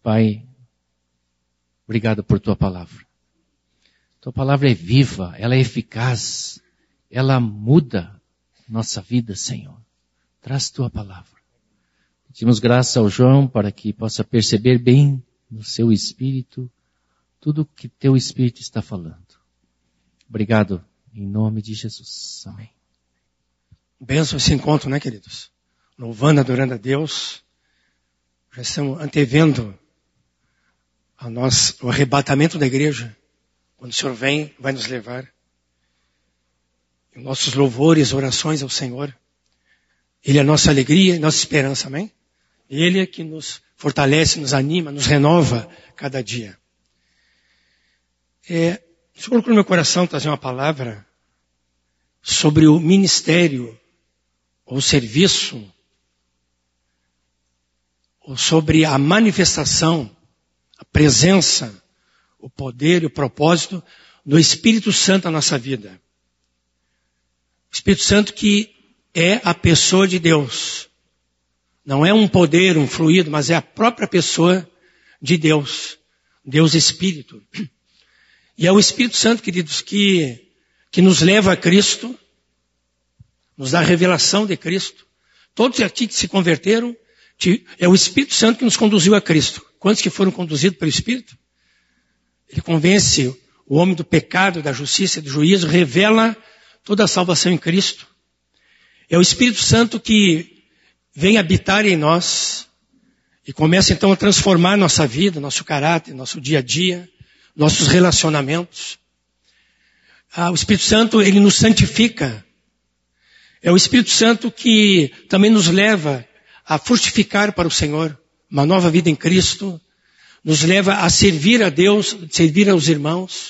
Pai, obrigado por Tua palavra. Tua palavra é viva, ela é eficaz, ela muda nossa vida, Senhor. Traz Tua palavra. Pedimos graça ao João para que possa perceber bem no seu espírito tudo o que Teu Espírito está falando. Obrigado, em nome de Jesus. Amém. Benção esse encontro, né, queridos? Louvando, adorando a Deus. Já estamos antevendo o arrebatamento da igreja. Quando o Senhor vem, vai nos levar. E nossos louvores, orações ao Senhor. Ele é a nossa alegria e nossa esperança, amém? Ele é que nos fortalece, nos anima, nos renova cada dia. O Senhor colocou no meu coração trazer uma palavra sobre o ministério, ou serviço, ou sobre a manifestação, a presença, o poder e o propósito do Espírito Santo na nossa vida. O Espírito Santo que é a pessoa de Deus. Não é um poder, um fluido, mas é a própria pessoa de Deus. Deus Espírito. E é o Espírito Santo, queridos, que nos leva a Cristo, nos dá a revelação de Cristo. Todos aqui que se converteram, é o Espírito Santo que nos conduziu a Cristo. Quantos que foram conduzidos pelo Espírito? Ele convence o homem do pecado, da justiça e do juízo, revela toda a salvação em Cristo. É o Espírito Santo que vem habitar em nós e começa então a transformar nossa vida, nosso caráter, nosso dia a dia, nossos relacionamentos. O Espírito Santo, ele nos santifica. É o Espírito Santo que também nos leva a frutificar para o Senhor, uma nova vida em Cristo, nos leva a servir a Deus, servir aos irmãos.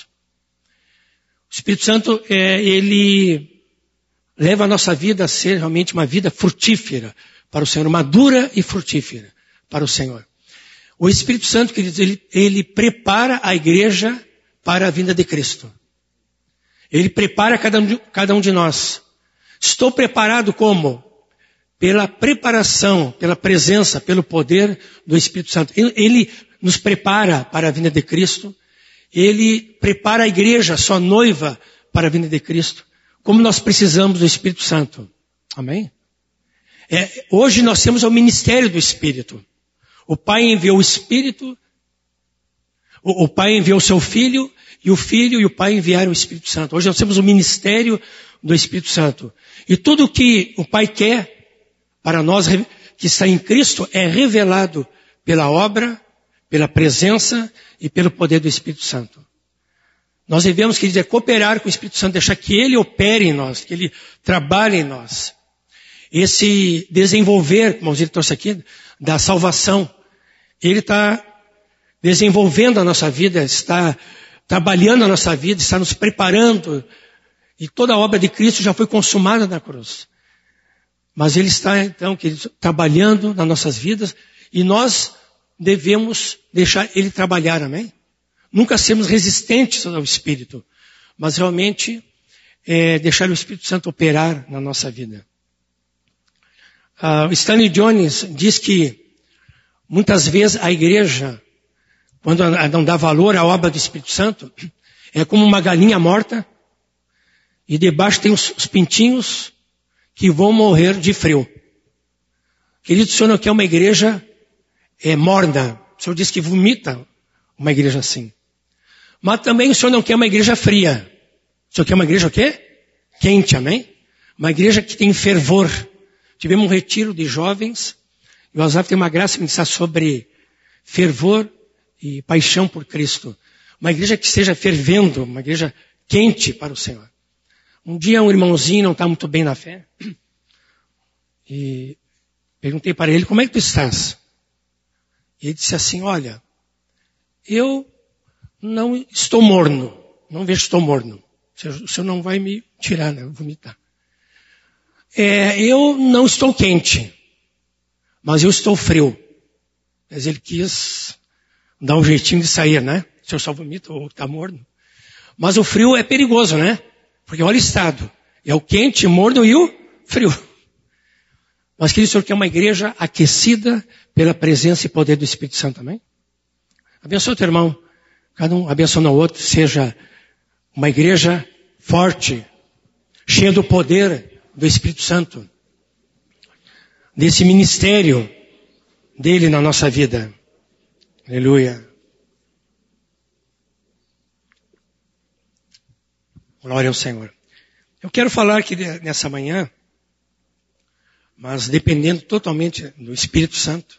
O Espírito Santo, ele leva a nossa vida a ser realmente uma vida frutífera para o Senhor, madura e frutífera para o Senhor. O Espírito Santo, queridos, ele prepara a igreja para a vinda de Cristo. Ele prepara cada um de nós. Estou preparado como? Pela preparação, pela presença, pelo poder do Espírito Santo. Ele nos prepara para a vinda de Cristo. Ele prepara a igreja, sua noiva, para a vinda de Cristo. Como nós precisamos do Espírito Santo. Amém? Hoje nós temos o ministério do Espírito. O Pai enviou o Espírito, o Pai enviou o seu Filho, e o Filho e o Pai enviaram o Espírito Santo. Hoje nós temos o ministério do Espírito Santo. E tudo que o Pai quer para nós que está em Cristo é revelado pela obra, pela presença e pelo poder do Espírito Santo. Nós devemos, quer dizer, cooperar com o Espírito Santo, deixar que Ele opere em nós, que Ele trabalhe em nós. Esse desenvolver, como ele trouxe aqui, da salvação, Ele está desenvolvendo a nossa vida, está trabalhando a nossa vida, está nos preparando. E toda a obra de Cristo já foi consumada na cruz. Mas Ele está, então, queridos, trabalhando nas nossas vidas e nós devemos deixar Ele trabalhar, amém? Nunca sermos resistentes ao Espírito, mas realmente deixar o Espírito Santo operar na nossa vida. Stanley Jones diz que muitas vezes a igreja, quando não dá valor à obra do Espírito Santo, é como uma galinha morta e debaixo tem os pintinhos que vão morrer de frio. Querido, o Senhor não quer uma igreja morna. O Senhor diz que vomita uma igreja assim. Mas também o Senhor não quer uma igreja fria. O Senhor quer uma igreja o quê? Quente, amém? Uma igreja que tem fervor. Tivemos um retiro de jovens e o Azaf tem uma graça de pensar sobre fervor e paixão por Cristo. Uma igreja que esteja fervendo, uma igreja quente para o Senhor. Um dia um irmãozinho não está muito bem na fé e perguntei para ele, como é que tu estás? E ele disse assim, olha, eu não estou morno, não vejo que estou morno. O Senhor não vai me tirar, né? Vomitar. Eu não estou quente, mas eu estou frio. Mas ele quis dar um jeitinho de sair, né? O Senhor só vomita ou está morno. Mas o frio é perigoso, né? Porque olha o estado. É o quente, morno e o frio. Mas querido, o Senhor quer uma igreja aquecida pela presença e poder do Espírito Santo, amém? Abençoa o teu irmão. Cada um abençoando o outro. Seja uma igreja forte, cheia do poder do Espírito Santo. Desse ministério dele na nossa vida. Aleluia. Glória ao Senhor. Eu quero falar aqui nessa manhã, mas dependendo totalmente do Espírito Santo,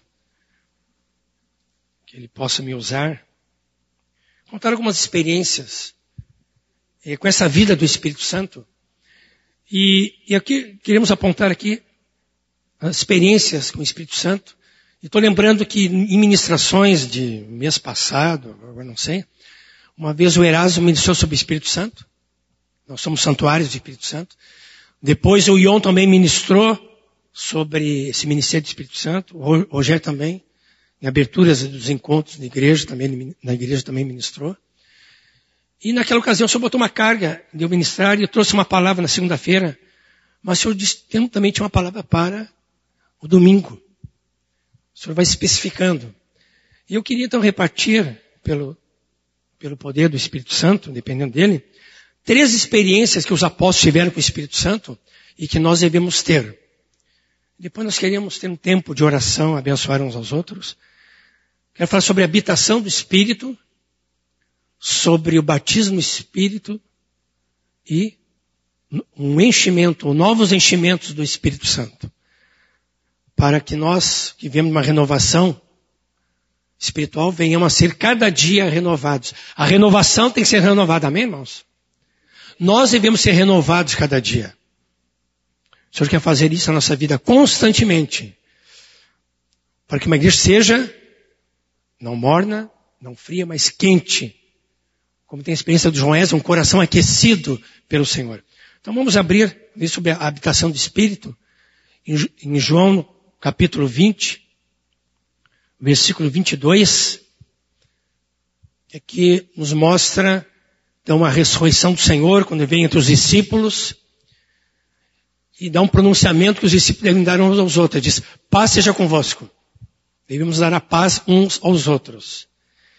que Ele possa me usar, contar algumas experiências com essa vida do Espírito Santo. E aqui queremos apontar aqui as experiências com o Espírito Santo. E estou lembrando que em ministrações de mês passado, agora não sei, uma vez o Erasmo ministrou sobre o Espírito Santo. Nós somos santuários do Espírito Santo. Depois o Ion também ministrou sobre esse ministério do Espírito Santo. O Rogério também, em aberturas dos encontros de igreja, na igreja também ministrou. E naquela ocasião o Senhor botou uma carga de eu ministrar e eu trouxe uma palavra na segunda-feira. Mas o Senhor disse que também tinha uma palavra para o domingo. O Senhor vai especificando. E eu queria então repartir, pelo poder do Espírito Santo, dependendo dele, 3 experiências que os apóstolos tiveram com o Espírito Santo e que nós devemos ter. Depois nós queríamos ter um tempo de oração, abençoar uns aos outros. Quero falar sobre a habitação do Espírito, sobre o batismo no Espírito e um enchimento, novos enchimentos do Espírito Santo. Para que nós, que vivemos uma renovação espiritual, venhamos a ser cada dia renovados. A renovação tem que ser renovada, amém, irmãos? Nós devemos ser renovados cada dia. O Senhor quer fazer isso na nossa vida constantemente. Para que uma igreja seja não morna, não fria, mas quente. Como tem a experiência do João Wesley, um coração aquecido pelo Senhor. Então vamos abrir sobre a habitação do Espírito. Em João capítulo 20, versículo 22. Que nos mostra então a ressurreição do Senhor, quando ele vem entre os discípulos, e dá um pronunciamento que os discípulos devem dar uns aos outros. Ele diz, paz seja convosco. Devemos dar a paz uns aos outros.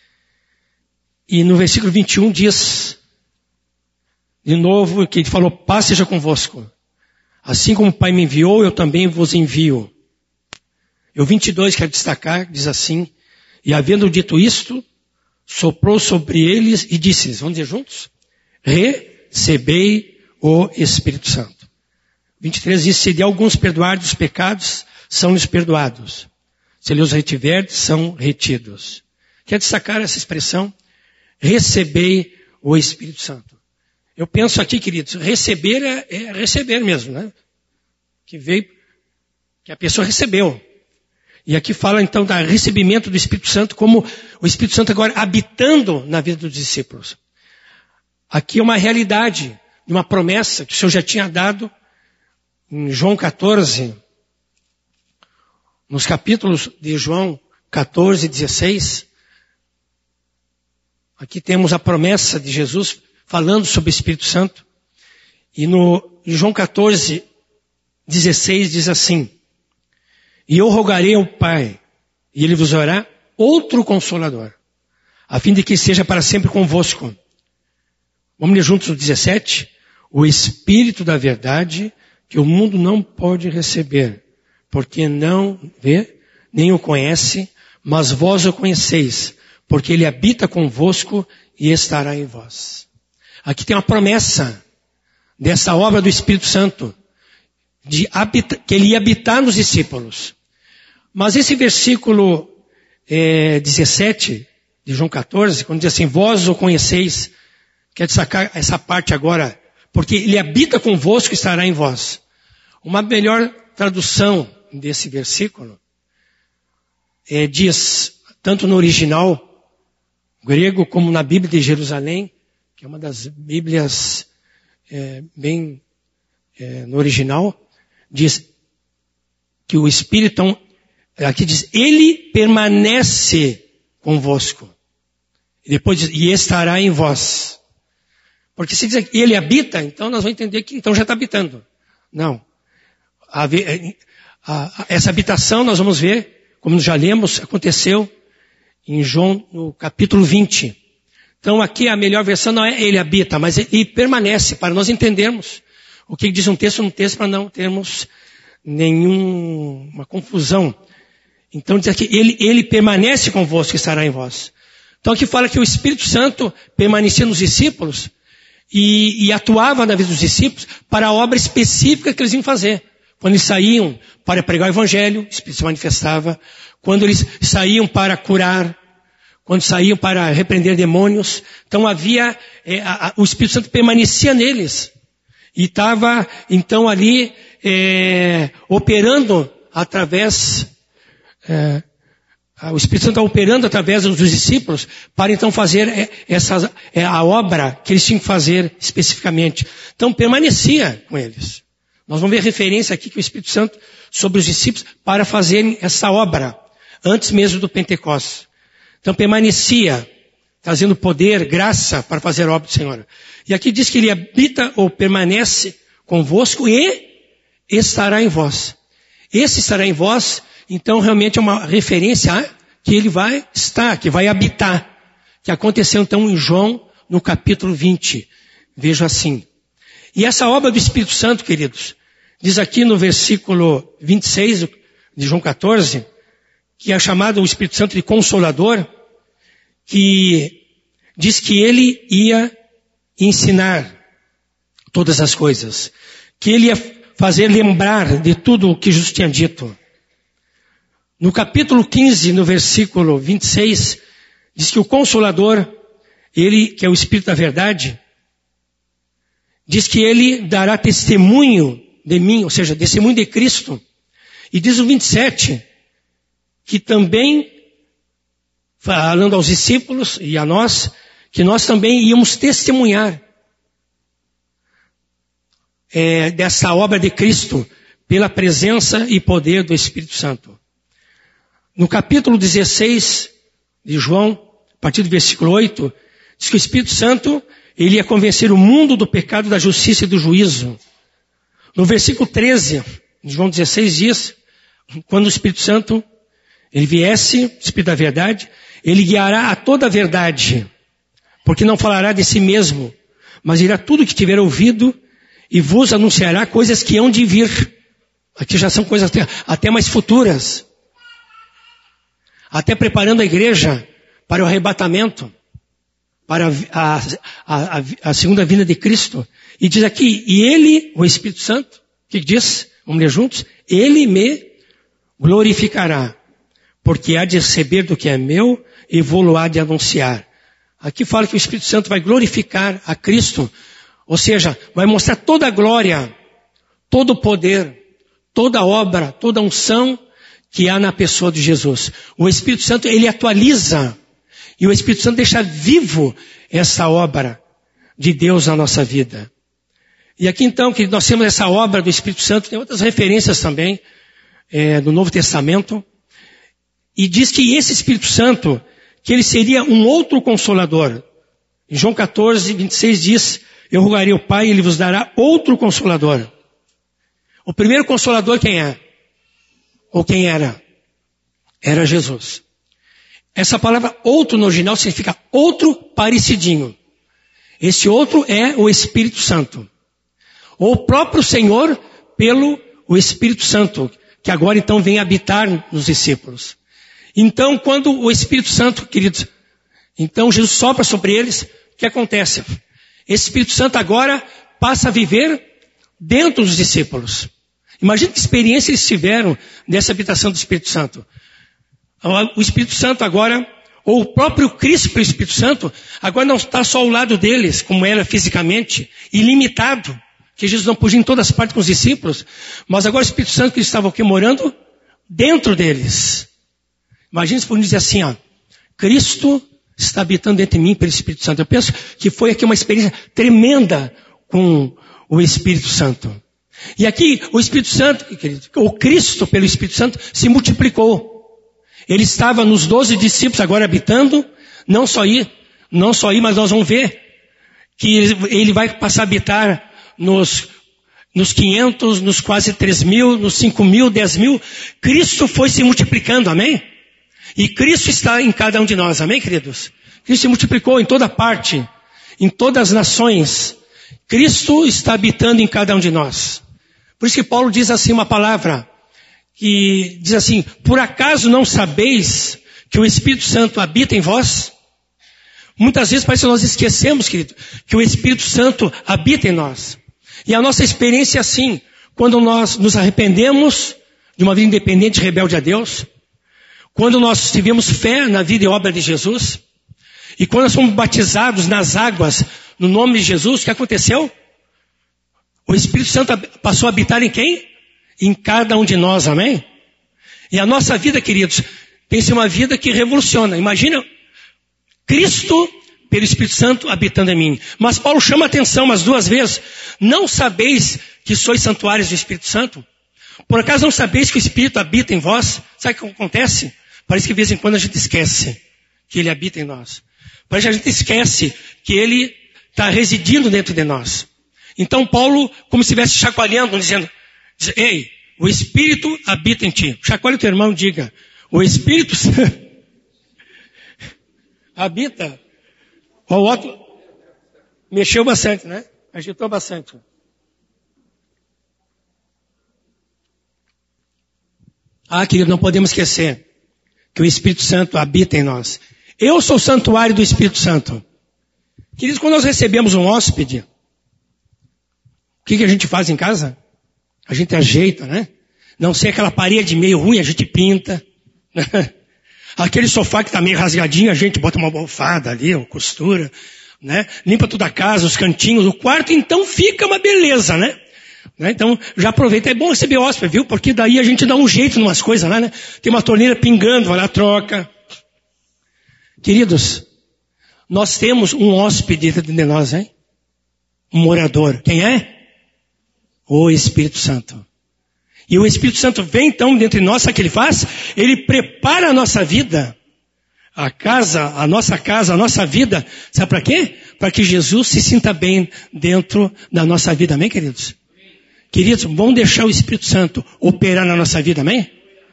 E no versículo 21 diz, de novo, que ele falou, paz seja convosco. Assim como o Pai me enviou, eu também vos envio. E o 22 quero destacar, diz assim, e havendo dito isto, soprou sobre eles e disse-lhes, vamos dizer juntos? Recebei o Espírito Santo. 23 diz, se de alguns perdoardes os pecados, são-lhes perdoados. Se lhes retiverdes, são retidos. Quero destacar essa expressão, recebei o Espírito Santo. Eu penso aqui, queridos, receber é receber mesmo, né? Que veio, que a pessoa recebeu. E aqui fala então do recebimento do Espírito Santo, como o Espírito Santo agora habitando na vida dos discípulos. Aqui é uma realidade, uma promessa que o Senhor já tinha dado em João 14, nos capítulos de João 14 e 16. Aqui temos a promessa de Jesus falando sobre o Espírito Santo. E em João 14, 16 diz assim, e eu rogarei ao Pai, e Ele vos dará outro Consolador, a fim de que seja para sempre convosco. Vamos ler juntos o 17? O Espírito da verdade, que o mundo não pode receber, porque não vê, nem o conhece, mas vós o conheceis, porque Ele habita convosco e estará em vós. Aqui tem uma promessa dessa obra do Espírito Santo, que Ele ia habitar nos discípulos. Mas esse versículo 17 de João 14, quando diz assim, vós o conheceis, quer destacar essa parte agora, porque Ele habita convosco e estará em vós. Uma melhor tradução desse versículo diz, tanto no original grego como na Bíblia de Jerusalém, que é uma das Bíblias no original, diz que o Espírito, aqui diz, Ele permanece convosco. E depois diz, e estará em vós. Porque se diz que Ele habita, então nós vamos entender que então já está habitando. Não. Essa habitação nós vamos ver, como já lemos, aconteceu em João, no capítulo 20. Então aqui a melhor versão não é ele habita, mas ele permanece, para nós entendermos o que diz um texto no texto, para não termos nenhuma confusão. Então diz aqui, ele permanece convosco e estará em vós. Então aqui fala que o Espírito Santo permanecia nos discípulos e atuava na vida dos discípulos para a obra específica que eles iam fazer. Quando eles saíam para pregar o Evangelho, o Espírito se manifestava. Quando eles saíam para curar, quando saíam para repreender demônios. Então havia, o Espírito Santo permanecia neles. E estava, então, ali operando através, o Espírito Santo estava operando através dos discípulos para então fazer a obra que eles tinham que fazer especificamente. Então permanecia com eles. Nós vamos ver referência aqui que o Espírito Santo sobre os discípulos para fazerem essa obra, antes mesmo do Pentecostes. Então permanecia, trazendo poder, graça para fazer a obra do Senhor. E aqui diz que ele habita ou permanece convosco e estará em vós. Esse estará em vós, então realmente é uma referência a que ele vai estar, que vai habitar. Que aconteceu então em João, no capítulo 20. Vejo assim. E essa obra do Espírito Santo, queridos, diz aqui no versículo 26 de João 14, que é chamado o Espírito Santo de Consolador, que diz que ele ia ensinar todas as coisas, que ele ia fazer lembrar de tudo o que Jesus tinha dito. No capítulo 15, no versículo 26, diz que o Consolador, ele, que é o Espírito da Verdade, diz que ele dará testemunho de mim, ou seja, testemunho de Cristo. E diz o 27, que também, falando aos discípulos e a nós, que nós também íamos testemunhar dessa obra de Cristo pela presença e poder do Espírito Santo. No capítulo 16 de João, a partir do versículo 8, diz que o Espírito Santo, ele ia convencer o mundo do pecado, da justiça e do juízo. No versículo 13 de João 16 diz, quando o Espírito Santo, ele viesse, o Espírito da Verdade, ele guiará a toda a verdade, porque não falará de si mesmo, mas dirá tudo o que tiver ouvido e vos anunciará coisas que hão de vir. Aqui já são coisas até mais futuras. Até preparando a igreja para o arrebatamento, para a segunda vinda de Cristo. E diz aqui, e ele, o Espírito Santo, o que diz? Vamos ler juntos? Ele me glorificará, porque há de receber do que é meu e vou-lo há de anunciar. Aqui fala que o Espírito Santo vai glorificar a Cristo, ou seja, vai mostrar toda a glória, todo o poder, toda a obra, toda a unção que há na pessoa de Jesus. O Espírito Santo, ele atualiza, e o Espírito Santo deixa vivo essa obra de Deus na nossa vida. E aqui então, que nós temos essa obra do Espírito Santo, tem outras referências também, no Novo Testamento, e diz que esse Espírito Santo, que ele seria um outro Consolador. Em João 14, 26 diz, eu rogarei ao Pai e ele vos dará outro Consolador. O primeiro Consolador quem é? Ou quem era? Era Jesus. Essa palavra outro no original significa outro parecidinho. Esse outro é o Espírito Santo. Ou o próprio Senhor pelo o Espírito Santo, que agora então vem habitar nos discípulos. Então, quando o Espírito Santo, queridos, então Jesus sopra sobre eles, o que acontece? Esse Espírito Santo agora passa a viver dentro dos discípulos. Imagina que experiência eles tiveram dessa habitação do Espírito Santo. O Espírito Santo agora, ou o próprio Cristo pelo Espírito Santo, agora não está só ao lado deles, como era fisicamente, ilimitado, que Jesus não podia ir em todas as partes com os discípulos, mas agora o Espírito Santo que estava aqui morando dentro deles. Imagina se podemos dizer assim, Cristo está habitando dentro de mim pelo Espírito Santo. Eu penso que foi aqui uma experiência tremenda com o Espírito Santo. E aqui o Espírito Santo, o Cristo pelo Espírito Santo se multiplicou. Ele estava nos 12 discípulos agora habitando, não só aí, mas nós vamos ver que ele vai passar a habitar nos 500, nos quase 3.000, nos 5.000, 10.000. Cristo foi se multiplicando, amém? E Cristo está em cada um de nós, amém, queridos? Cristo se multiplicou em toda parte, em todas as nações. Cristo está habitando em cada um de nós. Por isso que Paulo diz assim uma palavra, que diz assim, por acaso não sabeis que o Espírito Santo habita em vós? Muitas vezes parece que nós esquecemos, querido, que o Espírito Santo habita em nós. E a nossa experiência é assim, quando nós nos arrependemos de uma vida independente e rebelde a Deus, quando nós tivemos fé na vida e obra de Jesus, e quando nós fomos batizados nas águas no nome de Jesus, o que aconteceu? O Espírito Santo passou a habitar em quem? Em cada um de nós, amém? E a nossa vida, queridos, tem que ser uma vida que revoluciona. Imagina Cristo pelo Espírito Santo habitando em mim. Mas Paulo chama a atenção umas 2 vezes. Não sabeis que sois santuários do Espírito Santo? Por acaso não sabeis que o Espírito habita em vós? Sabe o que acontece? Parece que de vez em quando a gente esquece que Ele habita em nós. Parece que a gente esquece que Ele está residindo dentro de nós. Então Paulo, como se estivesse chacoalhando, dizendo, ei, o Espírito habita em ti. Chacoalhe o teu irmão e diga, o Espírito habita. O outro mexeu bastante, né? Agitou bastante. Querido, não podemos esquecer que o Espírito Santo habita em nós. Eu sou o santuário do Espírito Santo. Queridos, quando nós recebemos um hóspede, o que a gente faz em casa? A gente ajeita, né? Não sei, aquela parede meio ruim, a gente pinta. Aquele sofá que está meio rasgadinho, a gente bota uma almofada ali, uma costura, né? Limpa toda a casa, os cantinhos, o quarto, então fica uma beleza, né? Então, já aproveita, é bom receber hóspede, viu? Porque daí a gente dá um jeito em umas coisas lá, né? Tem uma torneira pingando, vai lá, troca. Queridos, nós temos um hóspede dentro de nós, hein? Um morador. Quem é? O Espírito Santo. E o Espírito Santo vem então dentro de nós, sabe o que ele faz? Ele prepara a nossa vida, a nossa vida, sabe para quê? Para que Jesus se sinta bem dentro da nossa vida, amém, queridos? Queridos, vamos deixar o Espírito Santo operar na nossa vida, amém?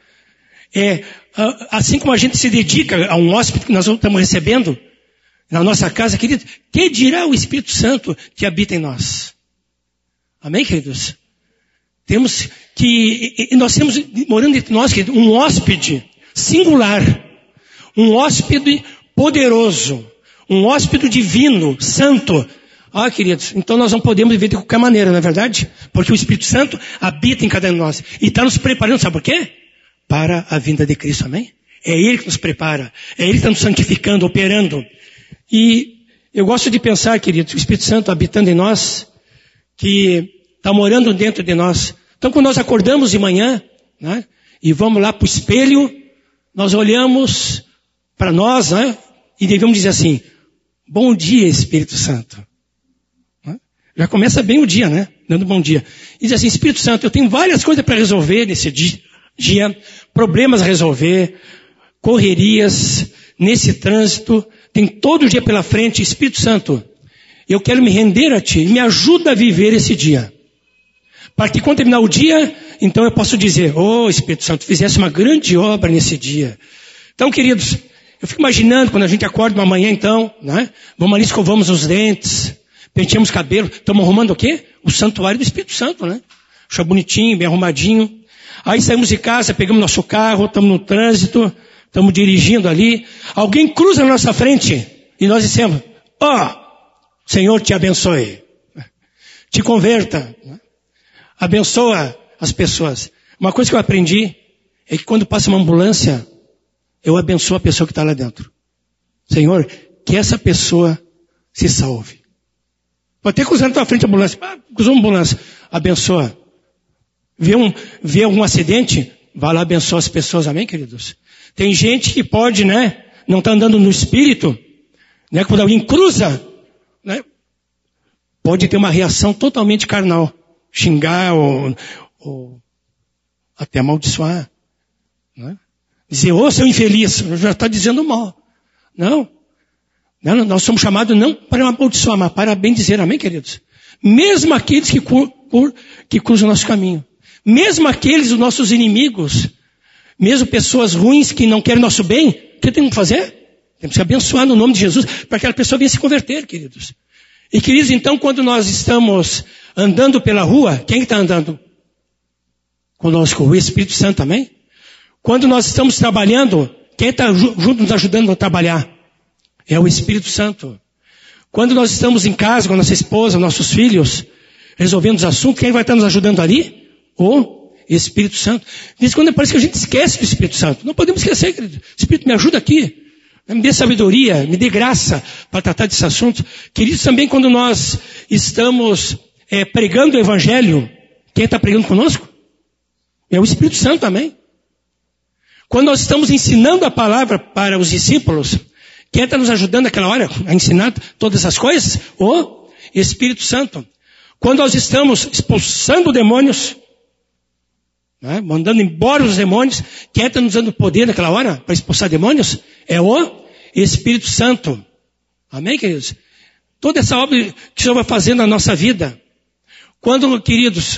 Assim como a gente se dedica a um hóspede que nós estamos recebendo na nossa casa, querido, que dirá o Espírito Santo que habita em nós? Amém, queridos? Nós temos morando entre nós, querido, um hóspede singular, um hóspede poderoso, um hóspede divino, santo. Queridos, então nós não podemos viver de qualquer maneira, não é verdade? Porque o Espírito Santo habita em cada um de nós. E está nos preparando, sabe por quê? Para a vinda de Cristo, amém? É Ele que nos prepara. É Ele que está nos santificando, operando. E eu gosto de pensar, queridos, o Espírito Santo habitando em nós, que está morando dentro de nós. Então quando nós acordamos de manhã, né? E vamos lá para o espelho, nós olhamos para nós, né? E devemos dizer assim, bom dia, Espírito Santo. Já começa bem o dia, né? Dando bom dia. E diz assim, Espírito Santo, eu tenho várias coisas para resolver nesse dia, problemas a resolver, correrias, nesse trânsito, tem todo o dia pela frente. Espírito Santo, eu quero me render a Ti, me ajuda a viver esse dia. Para que quando terminar o dia, então eu posso dizer, Espírito Santo, fizesse uma grande obra nesse dia. Então, queridos, eu fico imaginando quando a gente acorda uma manhã então, né? Vamos ali, escovamos os dentes, penteamos o cabelo, estamos arrumando o quê? O santuário do Espírito Santo, né? Deixa bonitinho, bem arrumadinho. Aí saímos de casa, pegamos nosso carro, estamos no trânsito, estamos dirigindo ali. Alguém cruza na nossa frente e nós dissemos, Senhor te abençoe. Te converta. Abençoa as pessoas. Uma coisa que eu aprendi é que quando passa uma ambulância, eu abençoo a pessoa que está lá dentro. Senhor, que essa pessoa se salve. Pode ter cruzado na tua frente a ambulância. Cruzou uma ambulância. Abençoa. Vê algum acidente? Vai lá abençoa as pessoas. Amém, queridos? Tem gente que pode, né? Não está andando no espírito. Né? Quando alguém cruza, né? Pode ter uma reação totalmente carnal. Xingar ou até amaldiçoar. Né? Dizer, seu infeliz. Já está dizendo mal. Não. Nós somos chamados não para amaldiçoar, mas para bendizer, amém, queridos? Mesmo aqueles que cruzam o nosso caminho. Mesmo aqueles, os nossos inimigos. Mesmo pessoas ruins que não querem nosso bem, o que temos que fazer? Temos que abençoar no nome de Jesus para que aquela pessoa venha se converter, queridos. E queridos, então, quando nós estamos andando pela rua, quem está andando conosco? O Espírito Santo, amém? Quando nós estamos trabalhando, quem está junto nos ajudando a trabalhar? É o Espírito Santo. Quando nós estamos em casa com a nossa esposa, nossos filhos, resolvendo os assuntos, quem vai estar nos ajudando ali? O Espírito Santo. Diz quando parece que a gente esquece do Espírito Santo. Não podemos esquecer, querido. Espírito, me ajuda aqui. Me dê sabedoria, me dê graça para tratar desse assunto. Queridos, também quando nós estamos pregando o Evangelho, quem está pregando conosco? É o Espírito Santo também. Quando nós estamos ensinando a palavra para os discípulos, quem está nos ajudando naquela hora a ensinar todas essas coisas? O Espírito Santo. Quando nós estamos expulsando demônios, né, mandando embora os demônios, quem está nos dando poder naquela hora para expulsar demônios? É o Espírito Santo. Amém, queridos? Toda essa obra que o Senhor vai fazendo na nossa vida. Quando, queridos,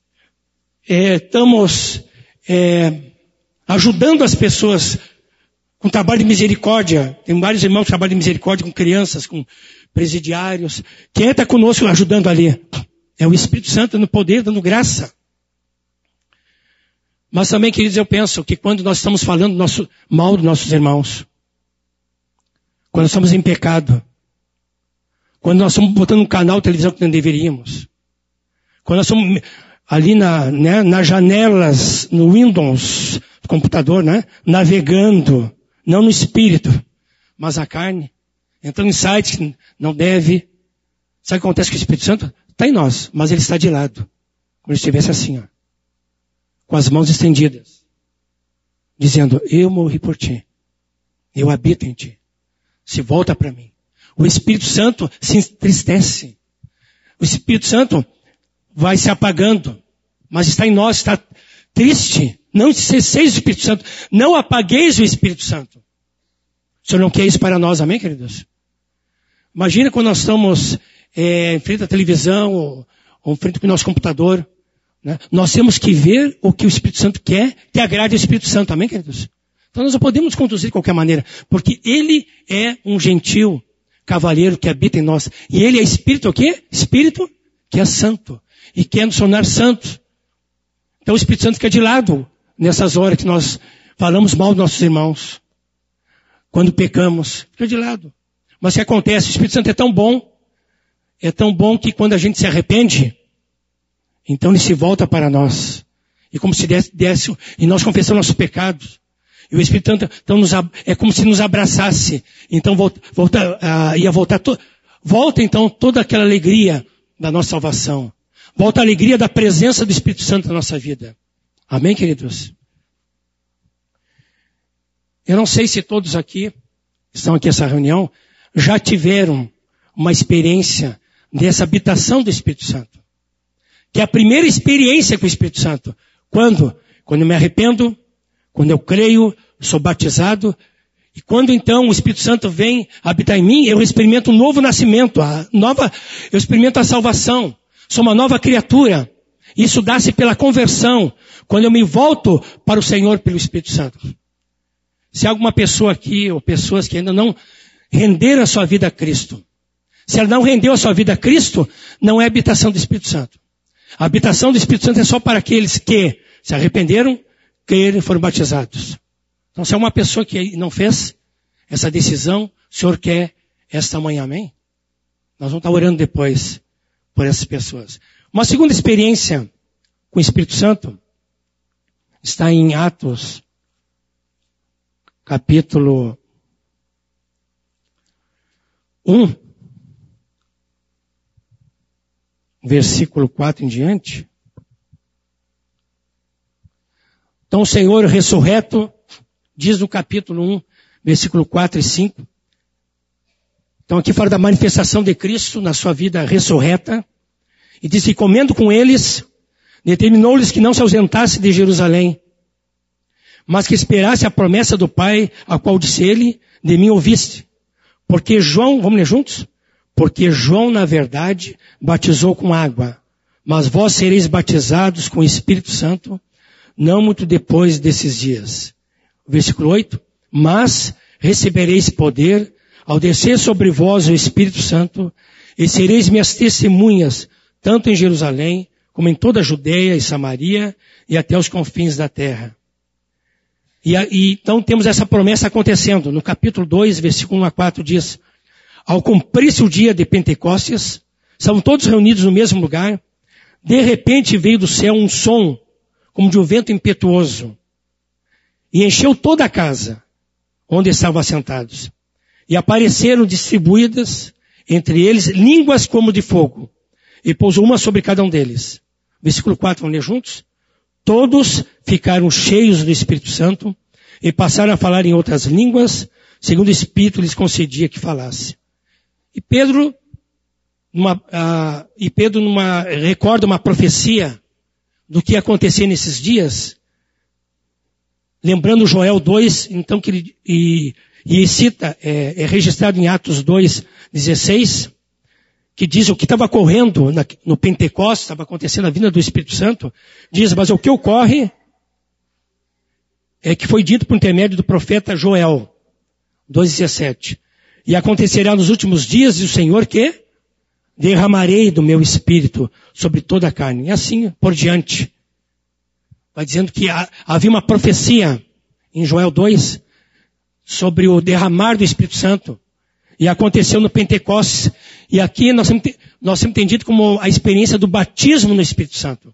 estamos ajudando as pessoas com trabalho de misericórdia. Tem vários irmãos que trabalham de misericórdia com crianças, com presidiários. Quem está conosco ajudando ali? É o Espírito Santo dando poder, dando graça. Mas também, queridos, eu penso que quando nós estamos falando mal dos nossos irmãos, quando nós estamos em pecado, quando nós estamos botando um canal de televisão que não deveríamos, quando nós estamos ali nas janelas, no Windows, do computador, né, navegando, não no espírito, mas a carne, entrando em sites que não deve. Sabe o que acontece com o Espírito Santo? Está em nós, mas ele está de lado. Como se estivesse assim, ó, com as mãos estendidas, dizendo, eu morri por ti, eu habito em ti, se volta para mim. O Espírito Santo se entristece, o Espírito Santo vai se apagando, mas está em nós, está triste. Não cesseis o Espírito Santo, não apagueis o Espírito Santo. O Senhor não quer isso para nós, amém, queridos? Imagina quando nós estamos em frente à televisão, ou em frente ao nosso computador, né? Nós temos que ver o que o Espírito Santo quer, que agrade ao Espírito Santo, amém, queridos? Então nós não podemos conduzir de qualquer maneira, porque Ele é um gentil cavalheiro que habita em nós. E Ele é Espírito o quê? Espírito que é santo e quer nos tornar santos. Então o Espírito Santo fica de lado nessas horas que nós falamos mal dos nossos irmãos. Quando pecamos, fica de lado. Mas o que acontece? O Espírito Santo é tão bom que quando a gente se arrepende, então ele se volta para nós. E como se desse e nós confessamos nossos pecados. E o Espírito Santo então, é como se nos abraçasse. Então volta então toda aquela alegria da nossa salvação. Volta a alegria da presença do Espírito Santo na nossa vida. Amém, queridos? Eu não sei se todos aqui, estão aqui nessa reunião, já tiveram uma experiência dessa habitação do Espírito Santo. Que é a primeira experiência com o Espírito Santo. Quando? Quando eu me arrependo, quando eu creio, sou batizado, e quando então o Espírito Santo vem habitar em mim, eu experimento um novo nascimento, eu experimento a salvação. Sou uma nova criatura. Isso dá-se pela conversão, quando eu me volto para o Senhor pelo Espírito Santo. Se há alguma pessoa aqui, ou pessoas que ainda não renderam a sua vida a Cristo, se ela não rendeu a sua vida a Cristo, não é habitação do Espírito Santo. A habitação do Espírito Santo é só para aqueles que se arrependeram, creram e foram batizados. Então, se é uma pessoa que não fez essa decisão, o Senhor quer esta manhã, amém? Nós vamos estar orando depois por essas pessoas. Uma segunda experiência com o Espírito Santo está em Atos, capítulo 1, versículo 4 em diante. Então o Senhor ressurreto, diz no capítulo 1, versículo 4 e 5. Então aqui fala da manifestação de Cristo na sua vida ressurreta. E diz que comendo com eles, determinou-lhes que não se ausentasse de Jerusalém, mas que esperasse a promessa do Pai, a qual disse ele, de mim ouviste. Porque João, vamos ler juntos? Porque João, na verdade, batizou com água, mas vós sereis batizados com o Espírito Santo não muito depois desses dias. Versículo 8. Mas recebereis poder ao descer sobre vós o Espírito Santo, e sereis minhas testemunhas, tanto em Jerusalém, como em toda a Judeia e Samaria, e até os confins da terra. Então temos essa promessa acontecendo. No capítulo 2, versículo 1 a 4 diz: ao cumprir-se o dia de Pentecostes, estavam todos reunidos no mesmo lugar. De repente veio do céu um som, como de um vento impetuoso, e encheu toda a casa, onde estavam assentados. E apareceram distribuídas entre eles línguas como de fogo, e pousou uma sobre cada um deles. Versículo 4, vamos ler juntos? Todos ficaram cheios do Espírito Santo e passaram a falar em outras línguas, segundo o Espírito lhes concedia que falasse. E Pedro recorda uma profecia do que ia acontecer nesses dias, lembrando Joel 2, então que ele cita, é registrado em Atos 2:16, que diz o que estava ocorrendo no Pentecostes, estava acontecendo a vinda do Espírito Santo, diz, mas o que ocorre é que foi dito por intermédio do profeta Joel 2:17. E acontecerá nos últimos dias, diz o Senhor, que derramarei do meu Espírito sobre toda a carne. E assim por diante. Vai dizendo que havia uma profecia em Joel 2 sobre o derramar do Espírito Santo. E aconteceu no Pentecostes. E aqui nós temos entendido como a experiência do batismo no Espírito Santo.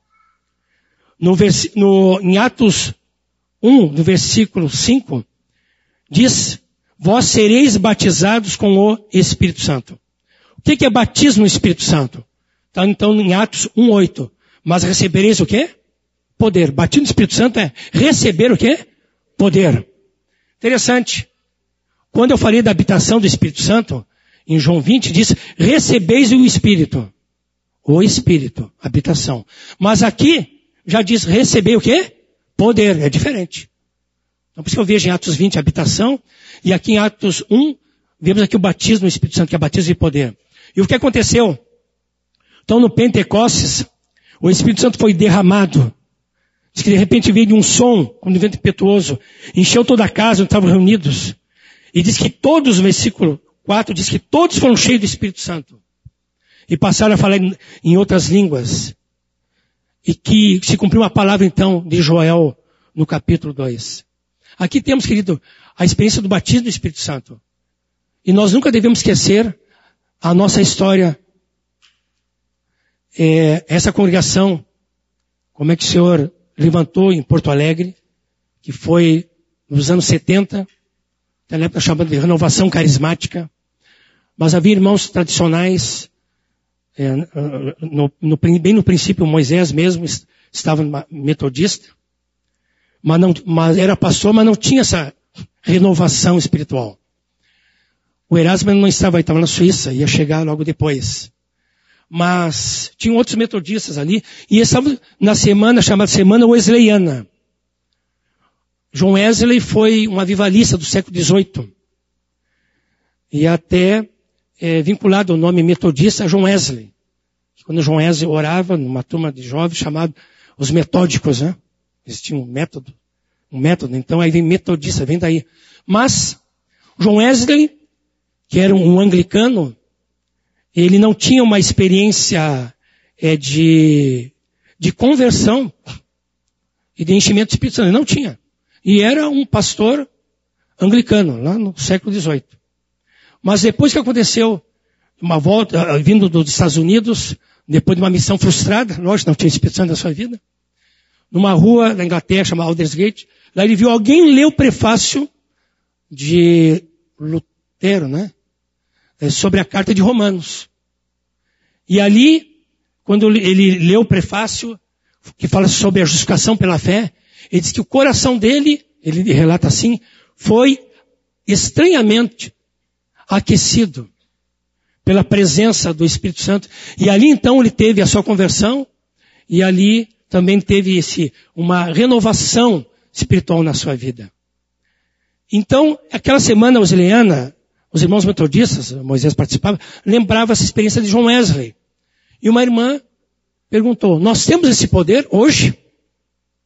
Em Atos 1, no versículo 5, diz: vós sereis batizados com o Espírito Santo. O que é batismo no Espírito Santo? Está então em Atos 1:8. Mas recebereis o quê? Poder. Batismo no Espírito Santo é receber o quê? Poder. Interessante. Quando eu falei da habitação do Espírito Santo, em João 20, diz, recebeis o Espírito. O Espírito, habitação. Mas aqui, já diz, receber o quê? Poder. É diferente. Então, por isso que eu vejo em Atos 20, habitação, e aqui em Atos 1, vemos aqui o batismo no Espírito Santo, que é batismo de poder. E o que aconteceu? Então, no Pentecostes, o Espírito Santo foi derramado. Diz que de repente veio de um som, como de vento impetuoso, encheu toda a casa onde estavam reunidos. E diz que todos, no versículo 4, diz que todos foram cheios do Espírito Santo. E passaram a falar em outras línguas. E que se cumpriu a palavra, então, de Joel, no capítulo 2. Aqui temos, querido, a experiência do batismo do Espírito Santo. E nós nunca devemos esquecer a nossa história. Essa congregação, como é que o Senhor levantou em Porto Alegre, que foi nos anos 70, na época chamada de renovação carismática. Mas havia irmãos tradicionais, bem no princípio Moisés mesmo estava metodista, mas era pastor, mas não tinha essa renovação espiritual. O Erasmo não estava aí, estava na Suíça, ia chegar logo depois. Mas tinham outros metodistas ali, e estavam na semana chamada Semana Wesleyana. John Wesley foi um avivalista do século XVIII. E até vinculado ao nome metodista a John Wesley. Quando John Wesley orava numa turma de jovens chamado os metódicos, né? Existia um método, então aí vem metodista, vem daí. Mas John Wesley, que era um anglicano, ele não tinha uma experiência de conversão e de enchimento do Espírito Santo. Ele não tinha. E era um pastor anglicano, lá no século XVIII. Mas depois que aconteceu uma volta, vindo dos Estados Unidos, depois de uma missão frustrada, lógico, não tinha Espírito Santo na sua vida, numa rua da Inglaterra, chamada Aldersgate, lá ele viu alguém ler o prefácio de Lutero, né? Sobre a carta de Romanos. E ali, quando ele leu o prefácio, que fala sobre a justificação pela fé, ele diz que o coração dele, ele relata assim, foi estranhamente aquecido pela presença do Espírito Santo. E ali então ele teve a sua conversão, e ali também teve uma renovação espiritual na sua vida. Então, aquela semana wesleyana, os irmãos metodistas, Moisés participava, lembrava essa experiência de John Wesley. E uma irmã perguntou, nós temos esse poder hoje?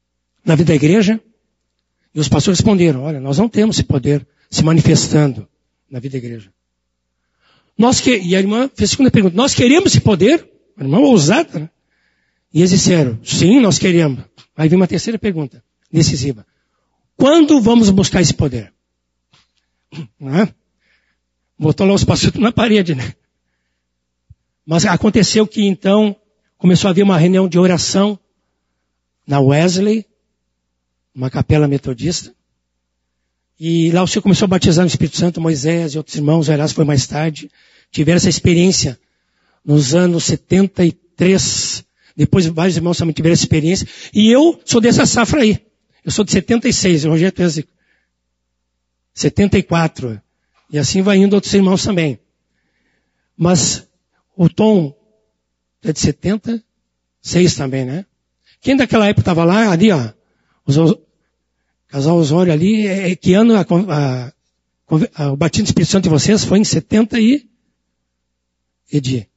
na vida da igreja? E os pastores responderam, olha, nós não temos esse poder se manifestando na vida da igreja. E a irmã fez a segunda pergunta, nós queremos esse poder? A irmã ousada, né? E eles disseram, sim, nós queremos. Aí vem uma terceira pergunta, decisiva. Quando vamos buscar esse poder? Não é? Botou lá os pastores na parede, né? Mas aconteceu que então começou a haver uma reunião de oração na Wesley, uma capela metodista. E lá o Senhor começou a batizar no Espírito Santo, Moisés e outros irmãos, o Erasmo foi mais tarde. Tiveram essa experiência nos anos 73. Depois vários irmãos também tiveram essa experiência. E eu sou dessa safra aí. Eu sou de 76, o Rogério tem 74. E assim vai indo outros irmãos também. Mas o Tom é de 76 também, né? Quem daquela época estava lá, ali, ó, casal Osório ali, que ano o batismo do Espírito Santo de vocês foi em 70 e... Edi.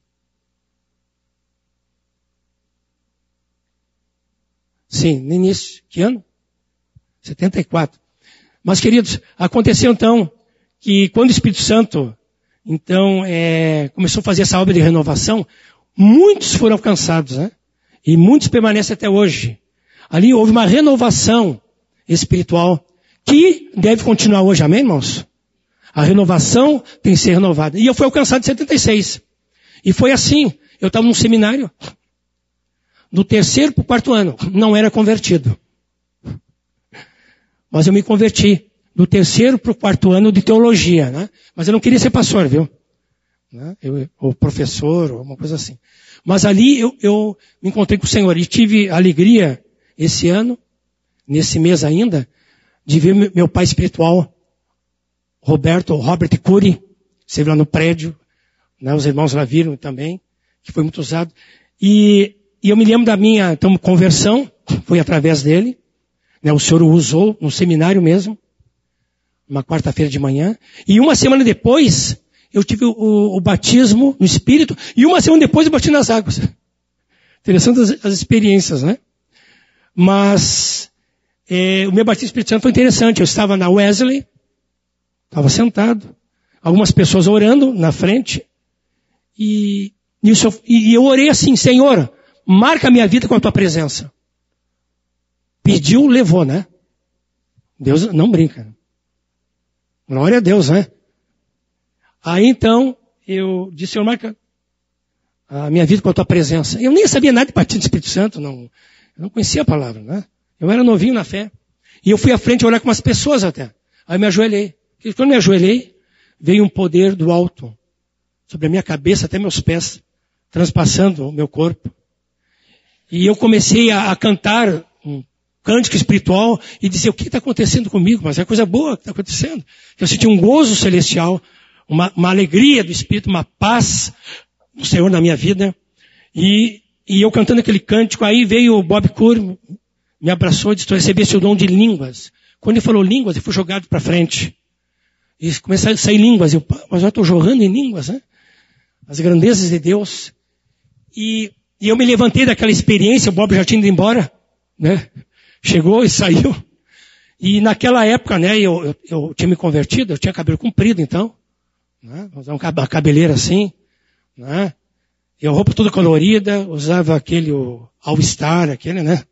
Sim, no início. Que ano? 74. Mas, queridos, aconteceu então que quando o Espírito Santo, então, começou a fazer essa obra de renovação, muitos foram alcançados, né? E muitos permanecem até hoje. Ali houve uma renovação espiritual que deve continuar hoje, amém, irmãos? A renovação tem que ser renovada. E eu fui alcançado em 76. E foi assim, eu estava num seminário, do 3º para o 4º ano, não era convertido. Mas eu me converti do 3º para o 4º ano de teologia, né? Mas eu não queria ser pastor, viu? Né? Ou professor, ou uma coisa assim. Mas ali eu me encontrei com o Senhor e tive a alegria esse ano, nesse mês ainda, de ver meu pai espiritual, Robert Cury, esteve lá no prédio, né? Os irmãos lá viram também, que foi muito usado. E eu me lembro da minha então, conversão, foi através dele. Né? O Senhor o usou no seminário mesmo, uma quarta-feira de manhã. E uma semana depois, eu tive o batismo no Espírito. E uma semana depois eu bati nas águas. Interessante as experiências, né? Mas o meu batismo no Espírito Santo foi interessante. Eu estava na Wesley, estava sentado, algumas pessoas orando na frente. E eu orei assim, Senhor, marca a minha vida com a tua presença. Pediu, levou, né? Deus não brinca. Glória a Deus, né? Aí então, eu disse, Senhor, marca a minha vida com a tua presença. Eu nem sabia nada de batismo do Espírito Santo, eu não conhecia a palavra, né? Eu era novinho na fé. E eu fui à frente orar com umas pessoas até. Aí eu me ajoelhei. E quando me ajoelhei, veio um poder do alto sobre a minha cabeça até meus pés, transpassando o meu corpo. E eu comecei a cantar um cântico espiritual e dizer, o que está acontecendo comigo? Mas é coisa boa que está acontecendo. Eu senti um gozo celestial, uma alegria do Espírito, uma paz do Senhor na minha vida. E eu cantando aquele cântico, aí veio o Bob Cury, me abraçou e disse, tu recebeste o dom de línguas. Quando ele falou línguas, eu fui jogado para frente. E começaram a sair línguas. Mas eu estou jorrando em línguas, né? As grandezas de Deus. E eu me levantei daquela experiência, o Bob já tinha ido embora, né? Chegou e saiu. E naquela época, né, eu tinha me convertido, eu tinha cabelo comprido então, né? Usava uma cabeleira assim, né? E a roupa toda colorida, usava aquele All-Star, aquele, né?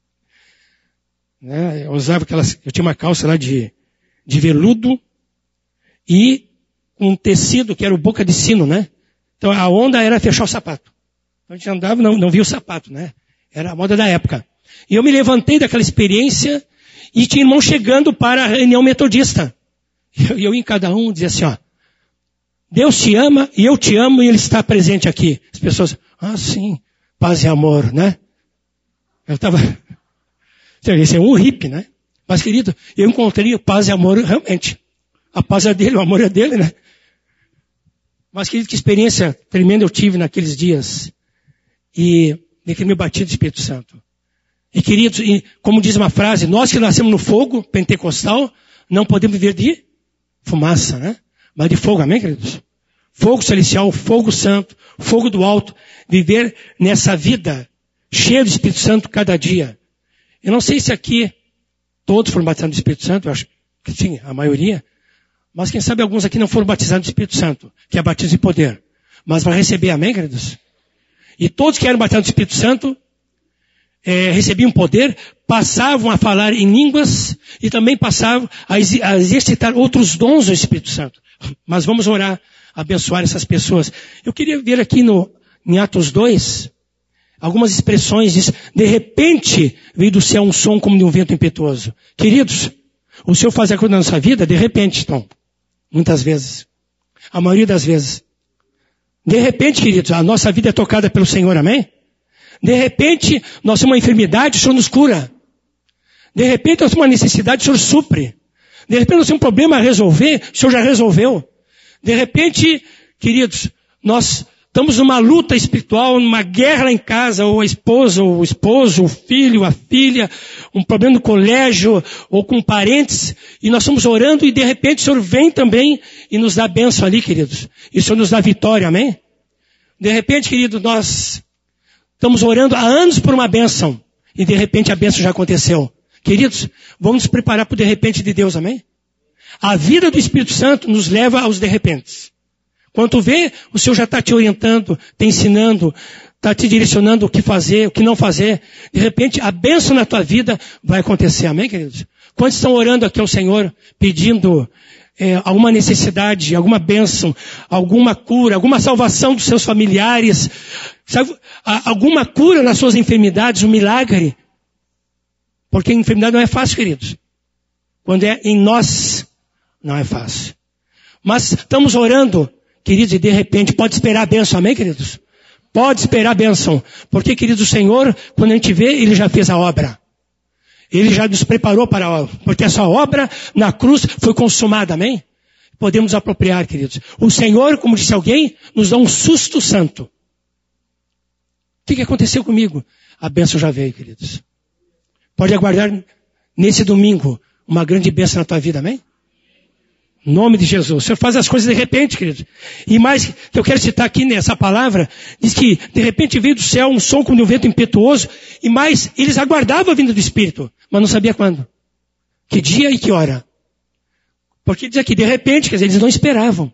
Eu usava eu tinha uma calça lá de veludo e um tecido que era o boca de sino, né? Então a onda era fechar o sapato. Então a gente andava, não via o sapato, né? Era a moda da época. E eu me levantei daquela experiência e tinha irmão chegando para a reunião metodista. E eu em cada um dizia assim, ó, Deus te ama e eu te amo e Ele está presente aqui. As pessoas, sim, paz e amor, né? Eu estava, esse é um hippie, né? Mas querido, eu encontrei paz e amor realmente. A paz é dele, o amor é dele, né? Mas querido, que experiência tremenda eu tive naqueles dias. E naquele meu batido do Espírito Santo. E queridos, como diz uma frase, nós que nascemos no fogo pentecostal, não podemos viver de fumaça, né? Mas de fogo, amém, queridos? Fogo celestial, fogo santo, fogo do alto, viver nessa vida cheia do Espírito Santo cada dia. Eu não sei se aqui todos foram batizados no Espírito Santo, eu acho que sim, a maioria. Mas quem sabe alguns aqui não foram batizados no Espírito Santo, que é batismo em poder. Mas vai receber, amém, queridos? E todos que eram batizados no Espírito Santo, recebiam poder, passavam a falar em línguas e também passavam a exercitar outros dons do Espírito Santo. Mas vamos orar, abençoar essas pessoas. Eu queria ver aqui em Atos 2, algumas expressões, diz, de repente veio do céu um som como de um vento impetuoso. Queridos, o Senhor faz a coisa na nossa vida, de repente, Tom. Muitas vezes. A maioria das vezes. De repente, queridos, a nossa vida é tocada pelo Senhor, amém? De repente, nós temos uma enfermidade, o Senhor nos cura. De repente, nós temos uma necessidade, o Senhor supre. De repente, nós temos um problema a resolver, o Senhor já resolveu. De repente, queridos, nós estamos numa luta espiritual, numa guerra lá em casa, ou a esposa, ou o esposo, o filho, a filha, um problema no colégio, ou com parentes, e nós estamos orando e de repente o Senhor vem também e nos dá bênção ali, queridos. E o Senhor nos dá vitória, amém? De repente, queridos, nós estamos orando há anos por uma bênção, e de repente a bênção já aconteceu. Queridos, vamos nos preparar para o de repente de Deus, amém? A vida do Espírito Santo nos leva aos de repentes. Quando tu vê, o Senhor já está te orientando, te ensinando, está te direcionando o que fazer, o que não fazer. De repente, a bênção na tua vida vai acontecer. Amém, queridos? Quantos estão orando aqui ao Senhor, pedindo alguma necessidade, alguma bênção, alguma cura, alguma salvação dos seus familiares, sabe? Alguma cura nas suas enfermidades, um milagre? Porque a enfermidade não é fácil, queridos. Quando é em nós, não é fácil. Mas estamos orando, queridos, e de repente pode esperar a bênção, amém, queridos? Pode esperar a bênção. Porque, queridos, o Senhor, quando a gente vê, Ele já fez a obra. Ele já nos preparou para a obra. Porque essa obra na cruz foi consumada, amém? Podemos apropriar, queridos. O Senhor, como disse alguém, nos dá um susto santo. O que aconteceu comigo? A bênção já veio, queridos. Pode aguardar nesse domingo uma grande bênção na tua vida, amém? Em nome de Jesus. O Senhor faz as coisas de repente, queridos. E mais, que eu quero citar aqui nessa palavra, diz que de repente veio do céu um som como de um vento impetuoso, e mais, eles aguardavam a vinda do Espírito, mas não sabia quando. Que dia e que hora. Porque diz aqui, de repente, quer dizer, eles não esperavam.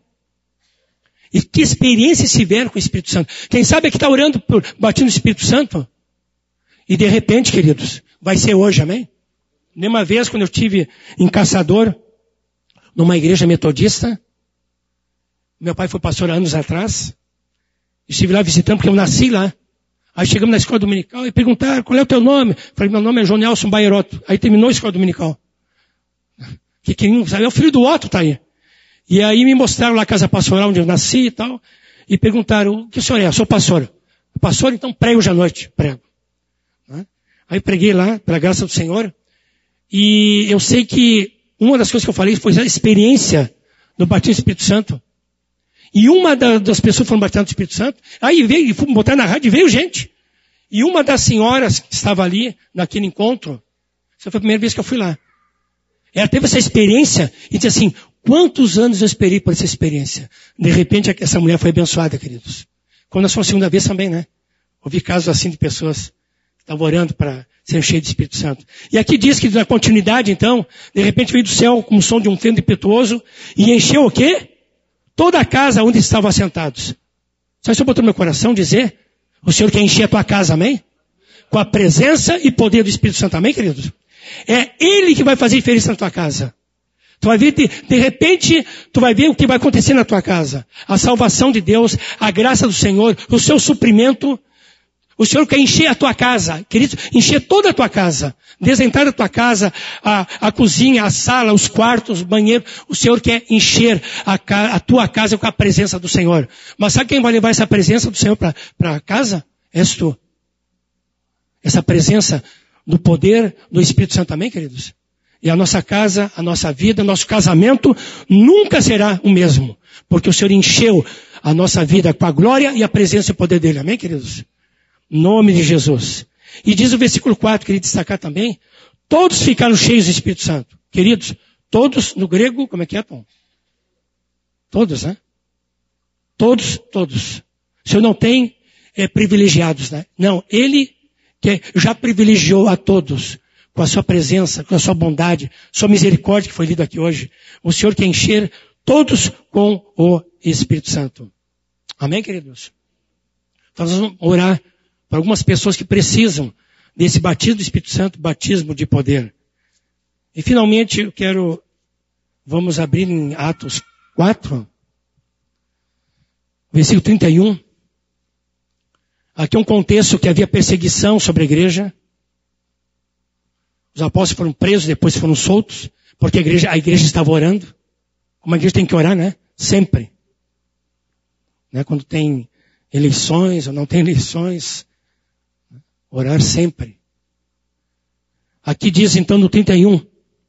E que experiência se tiveram com o Espírito Santo. Quem sabe é que está orando por batismo do Espírito Santo? E de repente, queridos, vai ser hoje, amém? Uma vez, quando eu estive em Caçador, numa igreja metodista, meu pai foi pastor há anos atrás, estive lá visitando porque eu nasci lá. Aí chegamos na escola dominical e perguntaram, qual é o teu nome? Falei, meu nome é João Nelson Baieroto. Aí terminou a escola dominical. Que queriam saber, é o filho do Otto, tá aí. E aí me mostraram lá a casa pastoral onde eu nasci e tal, e perguntaram, o que o senhor é? Eu sou pastor. Pastor, então prego hoje à noite. Prego. Aí preguei lá, pela graça do Senhor, e eu sei que uma das coisas que eu falei foi a experiência do batismo do Espírito Santo. E uma das pessoas que foram batizadas do Espírito Santo, aí veio, fomos botar na rádio, veio gente. E uma das senhoras que estava ali, naquele encontro, essa foi a primeira vez que eu fui lá. Ela teve essa experiência e disse assim, quantos anos eu esperei por essa experiência? De repente, essa mulher foi abençoada, queridos. Quando a sua segunda vez também, né? Ouvi casos assim de pessoas que estavam orando para ser cheios de Espírito Santo. E aqui diz que na continuidade, então, de repente veio do céu com o som de um vento impetuoso e encheu o quê? Toda a casa onde estavam assentados. Sabe se eu botou no meu coração dizer, o Senhor quer encher a tua casa, amém? Com a presença e poder do Espírito Santo, amém, queridos? É Ele que vai fazer diferença na tua casa. Tu vai ver, de repente, tu vai ver o que vai acontecer na tua casa. A salvação de Deus, a graça do Senhor, o seu suprimento. O Senhor quer encher a tua casa, querido, encher toda a tua casa. Desde a entrada da tua casa, a cozinha, a sala, os quartos, o banheiro. O Senhor quer encher a tua casa com a presença do Senhor. Mas sabe quem vai levar essa presença do Senhor para casa? És tu. Essa presença do poder do Espírito Santo, amém, queridos? E a nossa casa, a nossa vida, nosso casamento nunca será o mesmo. Porque o Senhor encheu a nossa vida com a glória e a presença e o poder dele, amém, queridos? Em nome de Jesus. E diz o versículo 4, queria destacar também, todos ficaram cheios do Espírito Santo. Queridos, todos, no grego, como é que é, Tom? Todos, né? Todos. O Senhor não tem privilegiados, né? Não, Ele que já privilegiou a todos com a sua presença, com a sua bondade, sua misericórdia que foi lido aqui hoje. O Senhor quer encher todos com o Espírito Santo. Amém, queridos? Então nós vamos orar para algumas pessoas que precisam desse batismo do Espírito Santo, batismo de poder. E finalmente vamos abrir em Atos 4, versículo 31. Aqui é um contexto que havia perseguição sobre a igreja. Os apóstolos foram presos, depois foram soltos, porque a igreja estava orando. Como a igreja tem que orar, né? Sempre. Né? Quando tem eleições ou não tem eleições, orar sempre. Aqui diz então no 31,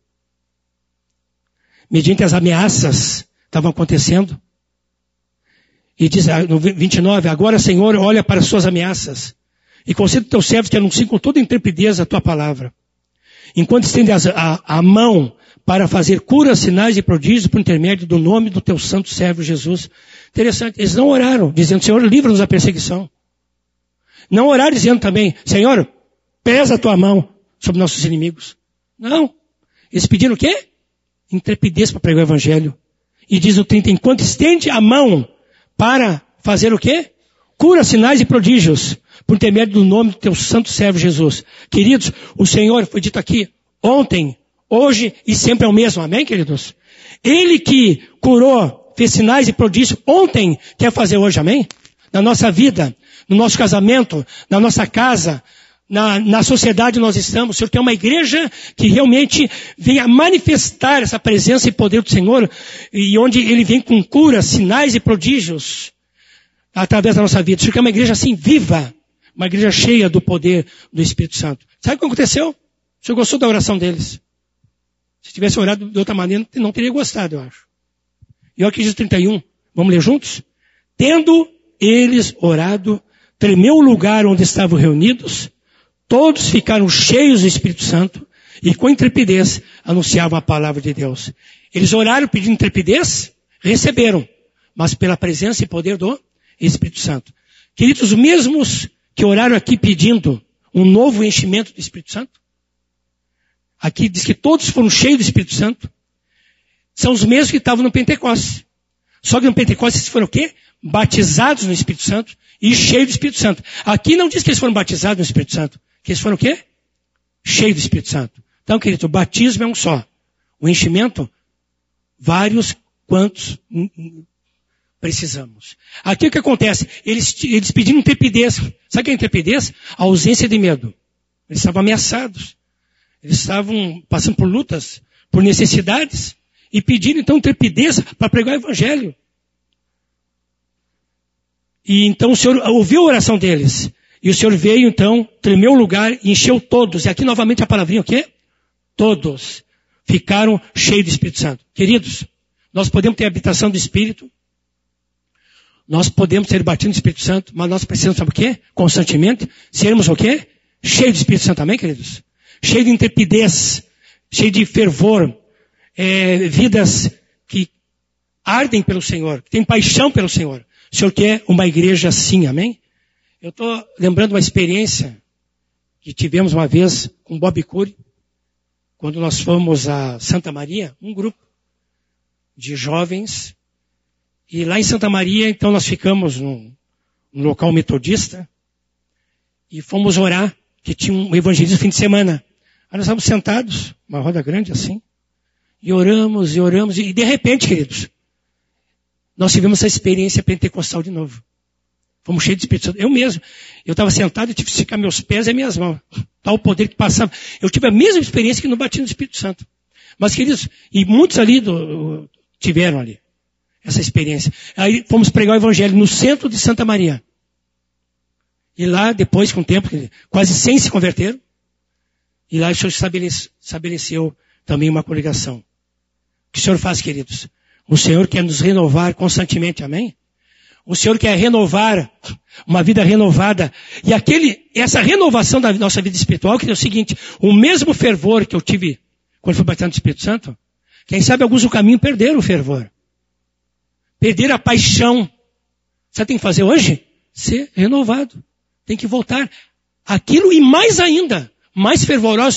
mediante as ameaças que estavam acontecendo, e diz no 29, agora Senhor, olha para as suas ameaças, e conceda aos teus servos que anunciem com toda intrepidez a tua palavra. Enquanto estende a mão para fazer curas, sinais e prodígios por intermédio do nome do teu santo servo Jesus. Interessante, eles não oraram, dizendo, Senhor, livra-nos da perseguição. Não oraram dizendo também, Senhor, pesa a tua mão sobre nossos inimigos. Não. Eles pediram o quê? Intrepidez para pregar o evangelho. E diz o 30, enquanto estende a mão para fazer o quê? Cura, sinais e prodígios, por intermédio do nome do teu santo servo Jesus. Queridos, o Senhor, foi dito aqui, ontem, hoje e sempre é o mesmo. Amém, queridos? Ele que curou, fez sinais e prodígios ontem, quer fazer hoje, amém? Na nossa vida, no nosso casamento, na nossa casa, na sociedade nós estamos. O Senhor quer uma igreja que realmente venha manifestar essa presença e poder do Senhor, e onde Ele vem com cura, sinais e prodígios, através da nossa vida. O Senhor quer uma igreja assim, viva, uma igreja cheia do poder do Espírito Santo. Sabe o que aconteceu? O Senhor gostou da oração deles. Se tivesse orado de outra maneira, não teria gostado, eu acho. E olha que diz 31. Vamos ler juntos? Tendo eles orado, tremeu o lugar onde estavam reunidos, todos ficaram cheios do Espírito Santo e com intrepidez anunciavam a palavra de Deus. Eles oraram pedindo intrepidez, receberam, mas pela presença e poder do Espírito Santo. Queridos, os mesmos que oraram aqui pedindo um novo enchimento do Espírito Santo, aqui diz que todos foram cheios do Espírito Santo, são os mesmos que estavam no Pentecostes. Só que no Pentecostes eles foram o quê? Batizados no Espírito Santo e cheios do Espírito Santo. Aqui não diz que eles foram batizados no Espírito Santo, que eles foram o quê? Cheios do Espírito Santo. Então, querido, o batismo é um só. O enchimento, vários quantos precisamos. Aqui o que acontece? Eles pediram intrepidez. Sabe o que é intrepidez? A ausência de medo. Eles estavam ameaçados. Eles estavam passando por lutas, por necessidades, e pediram então intrepidez para pregar o Evangelho. E então o Senhor ouviu a oração deles. E o Senhor veio então, tremeu o lugar e encheu todos. E aqui novamente a palavrinha o quê? Todos ficaram cheios do Espírito Santo. Queridos, nós podemos ter a habitação do Espírito, nós podemos ser batidos no Espírito Santo, mas nós precisamos, sabe o quê? Constantemente, sermos o quê? Cheios do Espírito Santo, amém, queridos? Cheio de intrepidez, cheio de fervor, vidas que ardem pelo Senhor, que têm paixão pelo Senhor. O Senhor quer uma igreja assim, amém? Eu estou lembrando uma experiência que tivemos uma vez com Bob Curry, quando nós fomos a Santa Maria, um grupo de jovens, e lá em Santa Maria, então nós ficamos num local metodista, e fomos orar, que tinha um evangelismo no fim de semana. Aí nós estávamos sentados, uma roda grande assim, e oramos, e de repente, queridos, nós tivemos essa experiência pentecostal de novo. Fomos cheios de Espírito Santo. Eu estava sentado e tive que esticar meus pés e minhas mãos. Tal poder que passava. Eu tive a mesma experiência que no batismo do Espírito Santo. Mas, queridos, e muitos ali tiveram ali essa experiência. Aí fomos pregar o Evangelho no centro de Santa Maria. E lá, depois, com o tempo, quase 100 se converteram. E lá o Senhor estabeleceu também uma congregação. O que o Senhor faz, queridos? O Senhor quer nos renovar constantemente, amém? O Senhor quer renovar, uma vida renovada. E essa renovação da nossa vida espiritual, que é o seguinte, o mesmo fervor que eu tive quando fui batizado no Espírito Santo, quem sabe alguns no caminho perderam o fervor. Perderam a paixão. Sabe o que tem que fazer hoje? Ser renovado. Tem que voltar aquilo e mais ainda, mais fervoroso,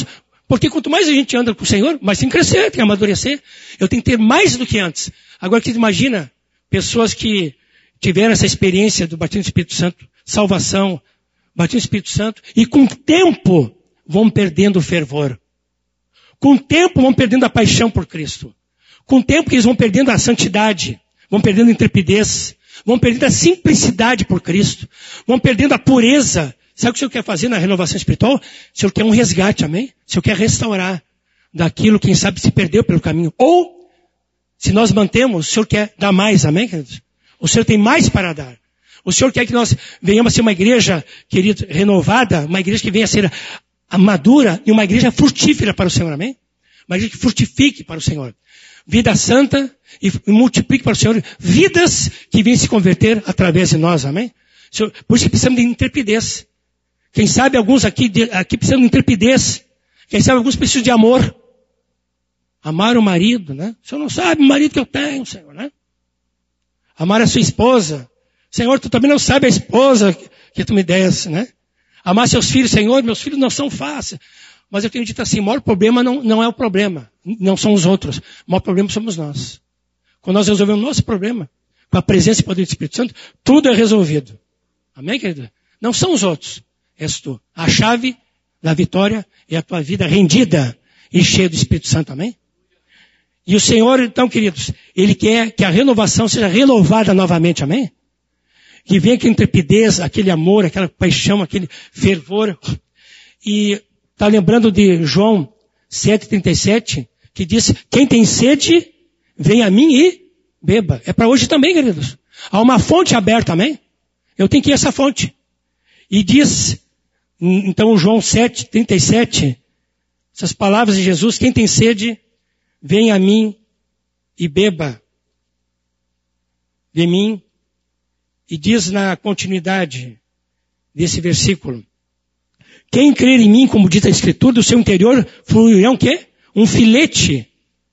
Porque quanto mais a gente anda com o Senhor, mais tem que crescer, tem que amadurecer. Eu tenho que ter mais do que antes. Agora, que imagina pessoas que tiveram essa experiência do batismo do Espírito Santo, salvação, batismo do Espírito Santo, e com o tempo vão perdendo o fervor. Com o tempo vão perdendo a paixão por Cristo. Com o tempo que eles vão perdendo a santidade, vão perdendo a intrepidez, vão perdendo a simplicidade por Cristo, vão perdendo a pureza. Sabe o que o Senhor quer fazer na renovação espiritual? O Senhor quer um resgate, amém? O Senhor quer restaurar daquilo, quem sabe, se perdeu pelo caminho. Ou, se nós mantemos, o Senhor quer dar mais, amém, queridos? O Senhor tem mais para dar. O Senhor quer que nós venhamos a ser uma igreja, querido, renovada, uma igreja que venha a ser madura e uma igreja frutífera para o Senhor, amém? Uma igreja que frutifique para o Senhor. Vida santa e multiplique para o Senhor vidas que venham se converter através de nós, amém? Por isso que precisamos de intrepidez. Quem sabe alguns aqui precisam de intrepidez. Quem sabe alguns precisam de amor. Amar o marido, né? O Senhor não sabe o marido que eu tenho, Senhor, né? Amar a sua esposa. Senhor, tu também não sabe a esposa que tu me desse, né? Amar seus filhos, Senhor, meus filhos não são fáceis. Mas eu tenho dito assim, o maior problema não é o problema. Não são os outros. O maior problema somos nós. Quando nós resolvemos o nosso problema, com a presença e poder do Espírito Santo, tudo é resolvido. Amém, querido? Não são os outros. És tu. A chave da vitória é a tua vida rendida e cheia do Espírito Santo. Amém? E o Senhor, então, queridos, Ele quer que a renovação seja renovada novamente. Amém? Que venha aquela intrepidez, aquele amor, aquela paixão, aquele fervor. E está lembrando de João 7,37, que diz, quem tem sede, vem a mim e beba. É para hoje também, queridos. Há uma fonte aberta, amém? Eu tenho que ir a essa fonte. E diz, então, João 7,37, essas palavras de Jesus, quem tem sede, vem a mim e beba de mim. E diz na continuidade desse versículo, quem crer em mim, como diz a Escritura, do seu interior fluirão o quê? Um filete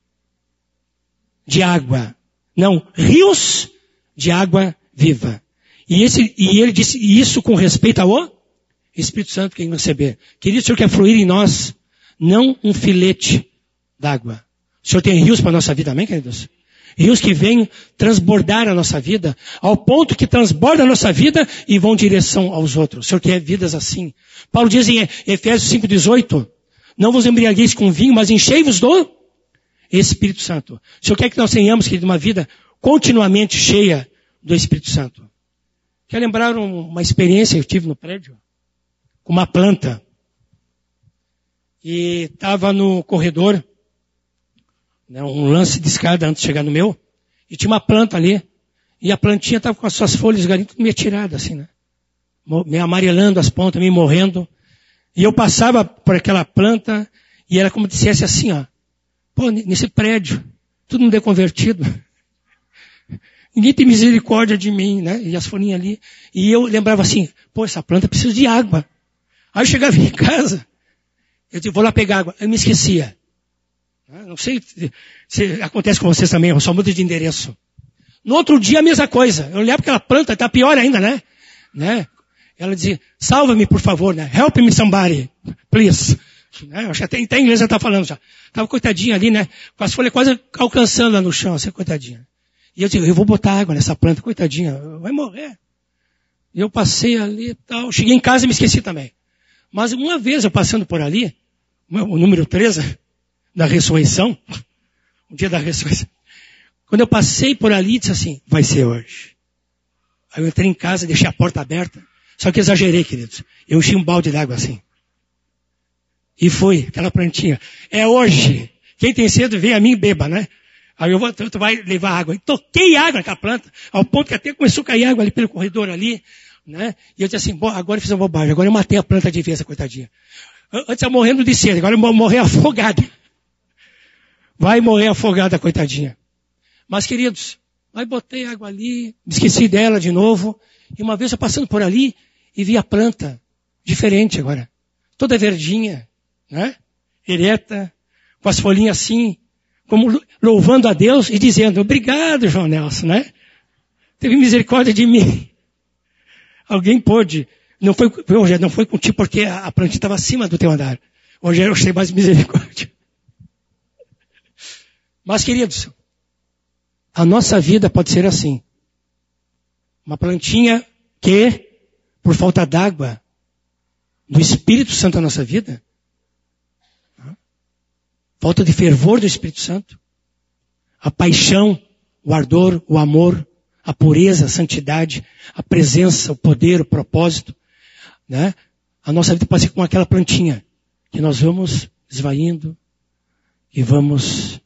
de água. Não, rios de água viva. E ele disse isso com respeito ao Espírito Santo que receber. Querido, o Senhor quer fluir em nós, não um filete d'água. O Senhor tem rios para a nossa vida, amém, queridos? Rios que vêm transbordar a nossa vida, ao ponto que transborda a nossa vida e vão em direção aos outros. O Senhor quer vidas assim. Paulo diz em Efésios 5,18, não vos embriagueis com vinho, mas enchei-vos do Espírito Santo. O Senhor quer que nós tenhamos, querido, uma vida continuamente cheia do Espírito Santo. Quer lembrar uma experiência que eu tive no prédio? Com uma planta. E estava no corredor, né, um lance de escada antes de chegar no meu, e tinha uma planta ali, e a plantinha estava com as suas folhas garinhas tudo meio tiradas, assim, né? Meio amarelando as pontas, meio morrendo. E eu passava por aquela planta, e era como se dissesse assim, ó, pô, nesse prédio, todo mundo é convertido. Ninguém tem misericórdia de mim, né? E as folhinhas ali. E eu lembrava assim, pô, essa planta precisa de água. Aí eu chegava em casa, eu disse, vou lá pegar água. Eu me esquecia. Não sei se acontece com vocês também, eu só mudo de endereço. No outro dia a mesma coisa. Eu olhava aquela planta, está pior ainda, né? Ela dizia, salva-me por favor, né? Help me somebody, please. Né? Eu acho que até em inglês ela está falando já. Estava coitadinha ali, né? Com as folhas quase alcançando lá no chão, assim, coitadinha. E eu digo, eu vou botar água nessa planta, coitadinha, vai morrer. E eu passei ali e tal. Cheguei em casa e me esqueci também. Mas uma vez eu passando por ali, o número 13 da ressurreição, o dia da ressurreição, quando eu passei por ali, disse assim, vai ser hoje. Aí eu entrei em casa, deixei a porta aberta, só que exagerei, queridos. Eu enchi um balde d'água assim. E foi, aquela plantinha. É hoje. Quem tem sede, vem a mim e beba, né? Aí tu vai levar água. E toquei água naquela planta, ao ponto que até começou a cair água ali pelo corredor ali, né? E eu disse assim, bom, agora eu fiz uma bobagem, agora eu matei a planta de vez, coitadinha. Antes eu morrendo de sede, agora eu vou morrer afogada. Vai morrer afogada, coitadinha. Mas, queridos, aí botei água ali, me esqueci dela de novo, e uma vez eu passando por ali, e vi a planta, diferente agora. Toda verdinha, né? Ereta, com as folhinhas assim, como louvando a Deus e dizendo, obrigado, João Nelson, né? Teve misericórdia de mim. Alguém pôde, não foi contigo porque a plantinha estava acima do teu andar. Hoje eu achei mais misericórdia. Mas, queridos, a nossa vida pode ser assim. Uma plantinha que, por falta d'água, do Espírito Santo na nossa vida, falta de fervor do Espírito Santo, a paixão, o ardor, o amor, a pureza, a santidade, a presença, o poder, o propósito, né? A nossa vida pode ser como aquela plantinha, que nós vamos esvaindo e vamos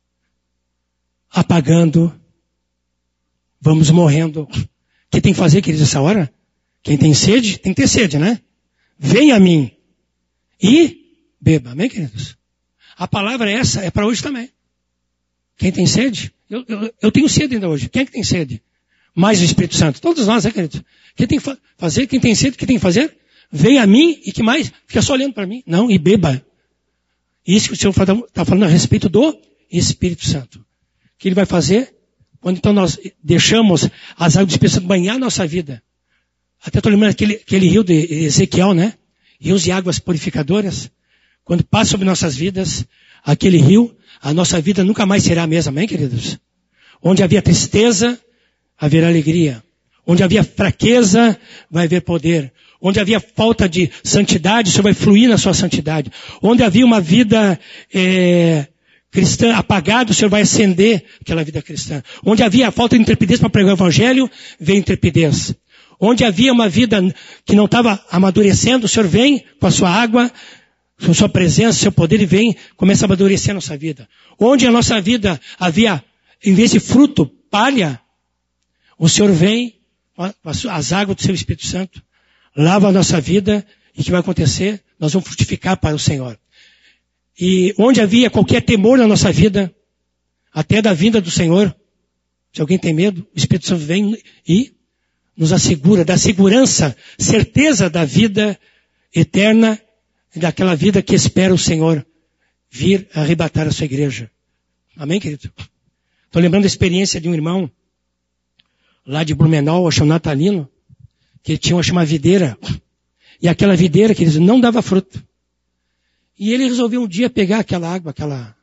apagando, vamos morrendo. O que tem que fazer, queridos, nessa hora? Quem tem sede, tem que ter sede, né? Venha a mim e beba. Amém, queridos? A palavra é essa, é para hoje também. Quem tem sede? Eu tenho sede ainda hoje. Quem é que tem sede? Mais o Espírito Santo. Todos nós, né, queridos? Quem tem que fazer? Quem tem sede? O que tem que fazer? Venha a mim e que mais? Fica só olhando para mim. Não, e beba. Isso que o Senhor está falando a respeito do Espírito Santo. O que Ele vai fazer? Quando então nós deixamos as águas do Espírito Santo banhar a nossa vida. Até estou lembrando aquele rio de Ezequiel, né? Rios de águas purificadoras. Quando passa sobre nossas vidas, aquele rio, a nossa vida nunca mais será a mesma, amém, queridos? Onde havia tristeza, haverá alegria. Onde havia fraqueza, vai haver poder. Onde havia falta de santidade, o Senhor vai fluir na sua santidade. Onde havia uma vida cristã apagada, o Senhor vai acender aquela vida cristã. Onde havia falta de intrepidez para pregar o Evangelho, vem intrepidez. Onde havia uma vida que não estava amadurecendo, o Senhor vem com a sua água, com a sua presença, seu poder, e vem, começa a amadurecer a nossa vida. Onde a nossa vida havia, em vez de fruto, palha, o Senhor vem com as águas do seu Espírito Santo, lava a nossa vida, e o que vai acontecer? Nós vamos frutificar para o Senhor. E onde havia qualquer temor na nossa vida, até da vinda do Senhor, se alguém tem medo, o Espírito Santo vem e nos assegura, dá segurança, certeza da vida eterna, daquela vida que espera o Senhor vir arrebatar a sua igreja. Amém, querido? Estou lembrando da experiência de um irmão lá de Blumenau, o Natalino, que tinha uma videira, e aquela videira, queridos, não dava fruto. E ele resolveu um dia pegar aquela água, aquela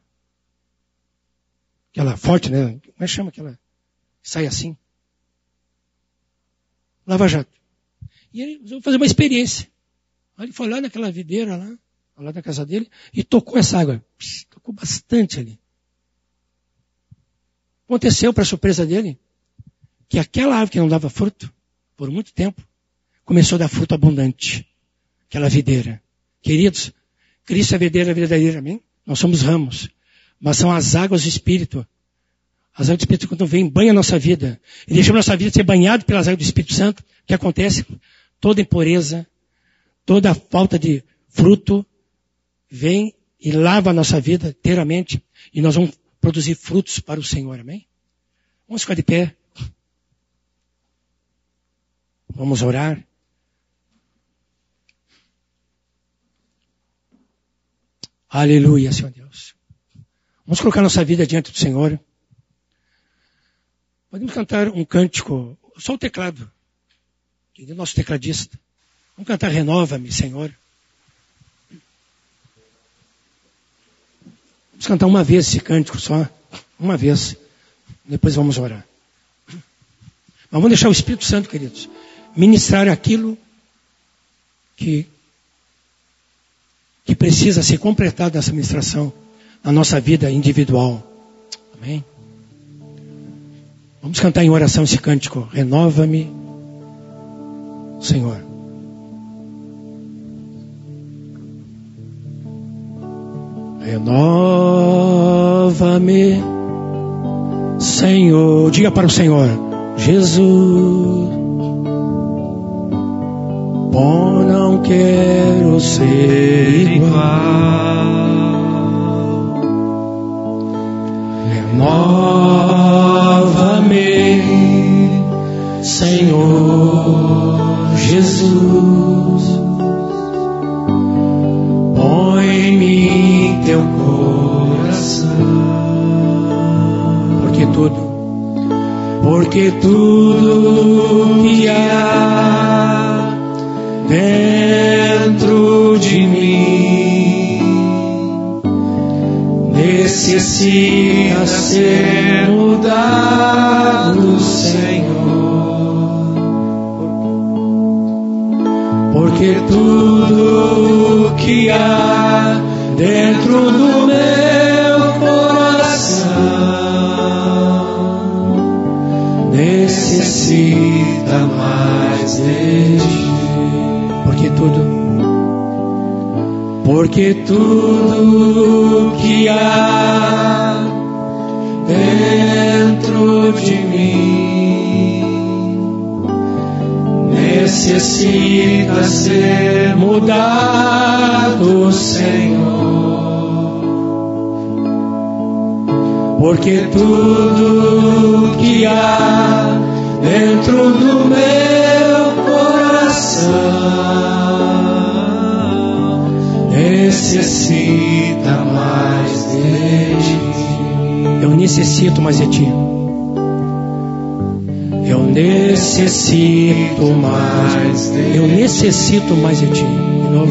forte, né? Como é que chama aquela? Sai assim. Lava Jato. E ele resolveu fazer uma experiência. Aí ele foi lá naquela videira lá na casa dele, e tocou essa água. Tocou bastante ali. Aconteceu, para surpresa dele, que aquela árvore que não dava fruto, por muito tempo, começou a dar fruto abundante. Aquela videira. Queridos, Cristo é a videira verdadeira, amém? Nós somos ramos. Mas são as águas do Espírito. As águas do Espírito, quando vem, banha a nossa vida. E deixamos a nossa vida ser banhada pelas águas do Espírito Santo. O que acontece? Toda impureza, toda falta de fruto, vem e lava a nossa vida inteiramente. E nós vamos produzir frutos para o Senhor, amém? Vamos ficar de pé. Vamos orar. Aleluia, Senhor Deus. Vamos colocar nossa vida diante do Senhor. Podemos cantar um cântico, só o teclado, do nosso tecladista. Vamos cantar Renova-me, Senhor. Vamos cantar uma vez esse cântico só, uma vez. Depois vamos orar. Mas vamos deixar o Espírito Santo, queridos, ministrar aquilo que precisa ser completado nessa ministração, na nossa vida individual. Amém? Vamos cantar em oração esse cântico. Renova-me, Senhor. Renova-me, Senhor. Diga para o Senhor: Jesus, oh, não quero ser igual. Renova-me, Senhor Jesus. Põe em mim teu coração. Porque tudo que há dentro de mim necessita ser mudado, Senhor, porque tudo que há dentro do meu coração necessita mais de ti, porque tudo que há dentro de mim necessita ser mudado, Senhor, porque tudo que há dentro do meu coração necessita mais de ti. Eu necessito mais de ti. Eu necessito mais de ti. Eu necessito mais de ti. De novo.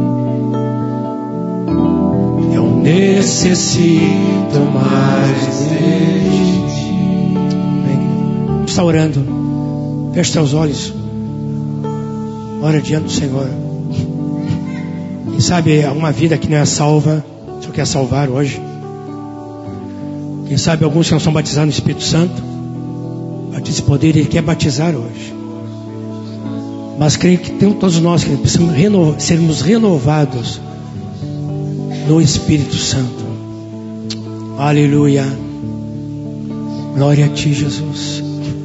Eu necessito mais de ti. Está orando. Feche seus olhos. Ora diante do Senhor. Quem sabe alguma vida que não é salva, o Senhor quer salvar hoje. Quem sabe alguns que não são batizados no Espírito Santo, batismo e poder, Ele quer batizar hoje. Mas creio que todos nós que precisamos sermos renovados no Espírito Santo. Aleluia. Glória a Ti, Jesus.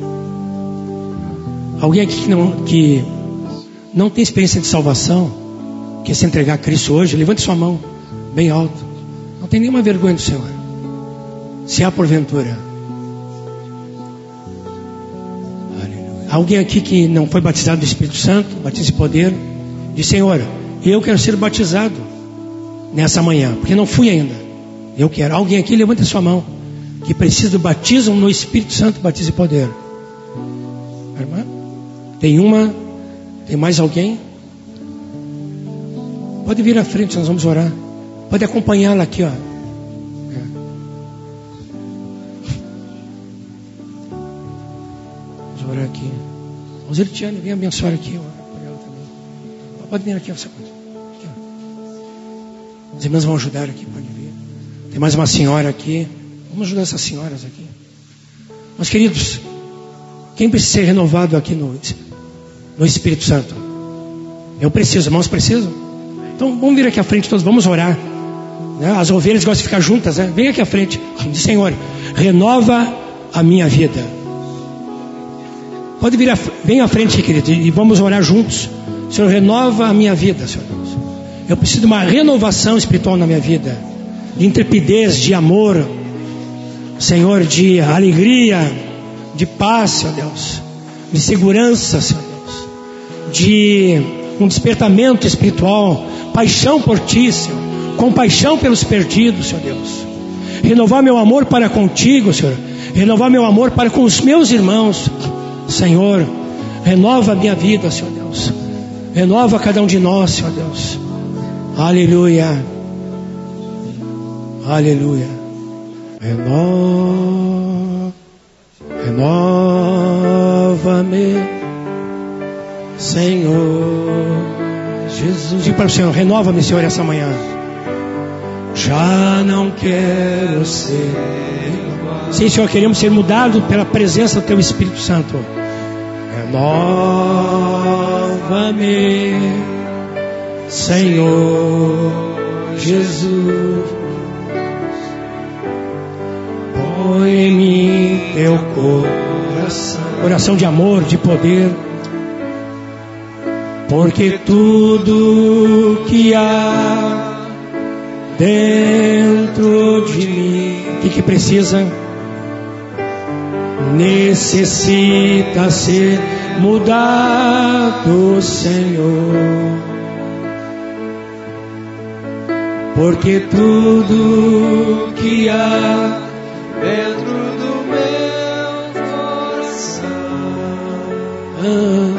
Alguém aqui que não tem experiência de salvação, quer se entregar a Cristo hoje, levante sua mão bem alto. Não tem nenhuma vergonha do Senhor. Se há porventura. Aleluia. Alguém aqui que não foi batizado do Espírito Santo, batismo e poder, diz: Senhor, eu quero ser batizado nessa manhã, porque não fui ainda. Eu quero. Alguém aqui, levante sua mão, que precisa do batismo no Espírito Santo, batismo e poder. Irmã? Tem mais alguém? Pode vir à frente, nós vamos orar. Pode acompanhá-la aqui, ó. Vamos orar aqui. Roseliane, vem abençoar aqui, ó. Pode vir aqui, ó. Aqui, ó. Os irmãos vão ajudar aqui, pode vir. Tem mais uma senhora aqui. Vamos ajudar essas senhoras aqui. Meus queridos, quem precisa ser renovado aqui no Espírito Santo? Eu preciso, irmãos precisam? Então vamos vir aqui à frente, todos vamos orar, né? As ovelhas gostam de ficar juntas, né? Vem aqui à frente. Diz: Senhor, renova a minha vida. Pode vir, vem à frente, querido, e vamos orar juntos. Senhor, renova a minha vida, Senhor Deus. Eu preciso de uma renovação espiritual na minha vida, de intrepidez, de amor, Senhor, de alegria, de paz, Senhor Deus, de segurança, Senhor Deus, de um despertamento espiritual, paixão por Ti, Senhor, compaixão pelos perdidos, Senhor Deus. Renovar meu amor para contigo, Senhor. Renovar meu amor para com os meus irmãos, Senhor. Renova a minha vida, Senhor Deus. Renova cada um de nós, Senhor Deus. Aleluia. Aleluia. Renova-me, Senhor Jesus. Diga para o Senhor: renova-me, Senhor, essa manhã. Já não quero ser. Sim, Senhor, queremos ser mudados pela presença do Teu Espírito Santo. Renova-me, Senhor Jesus. Põe em mim Teu coração de amor, de poder. Porque tudo que há dentro de mim, o que precisa? Necessita ser mudado, Senhor. Porque tudo que há dentro do meu coração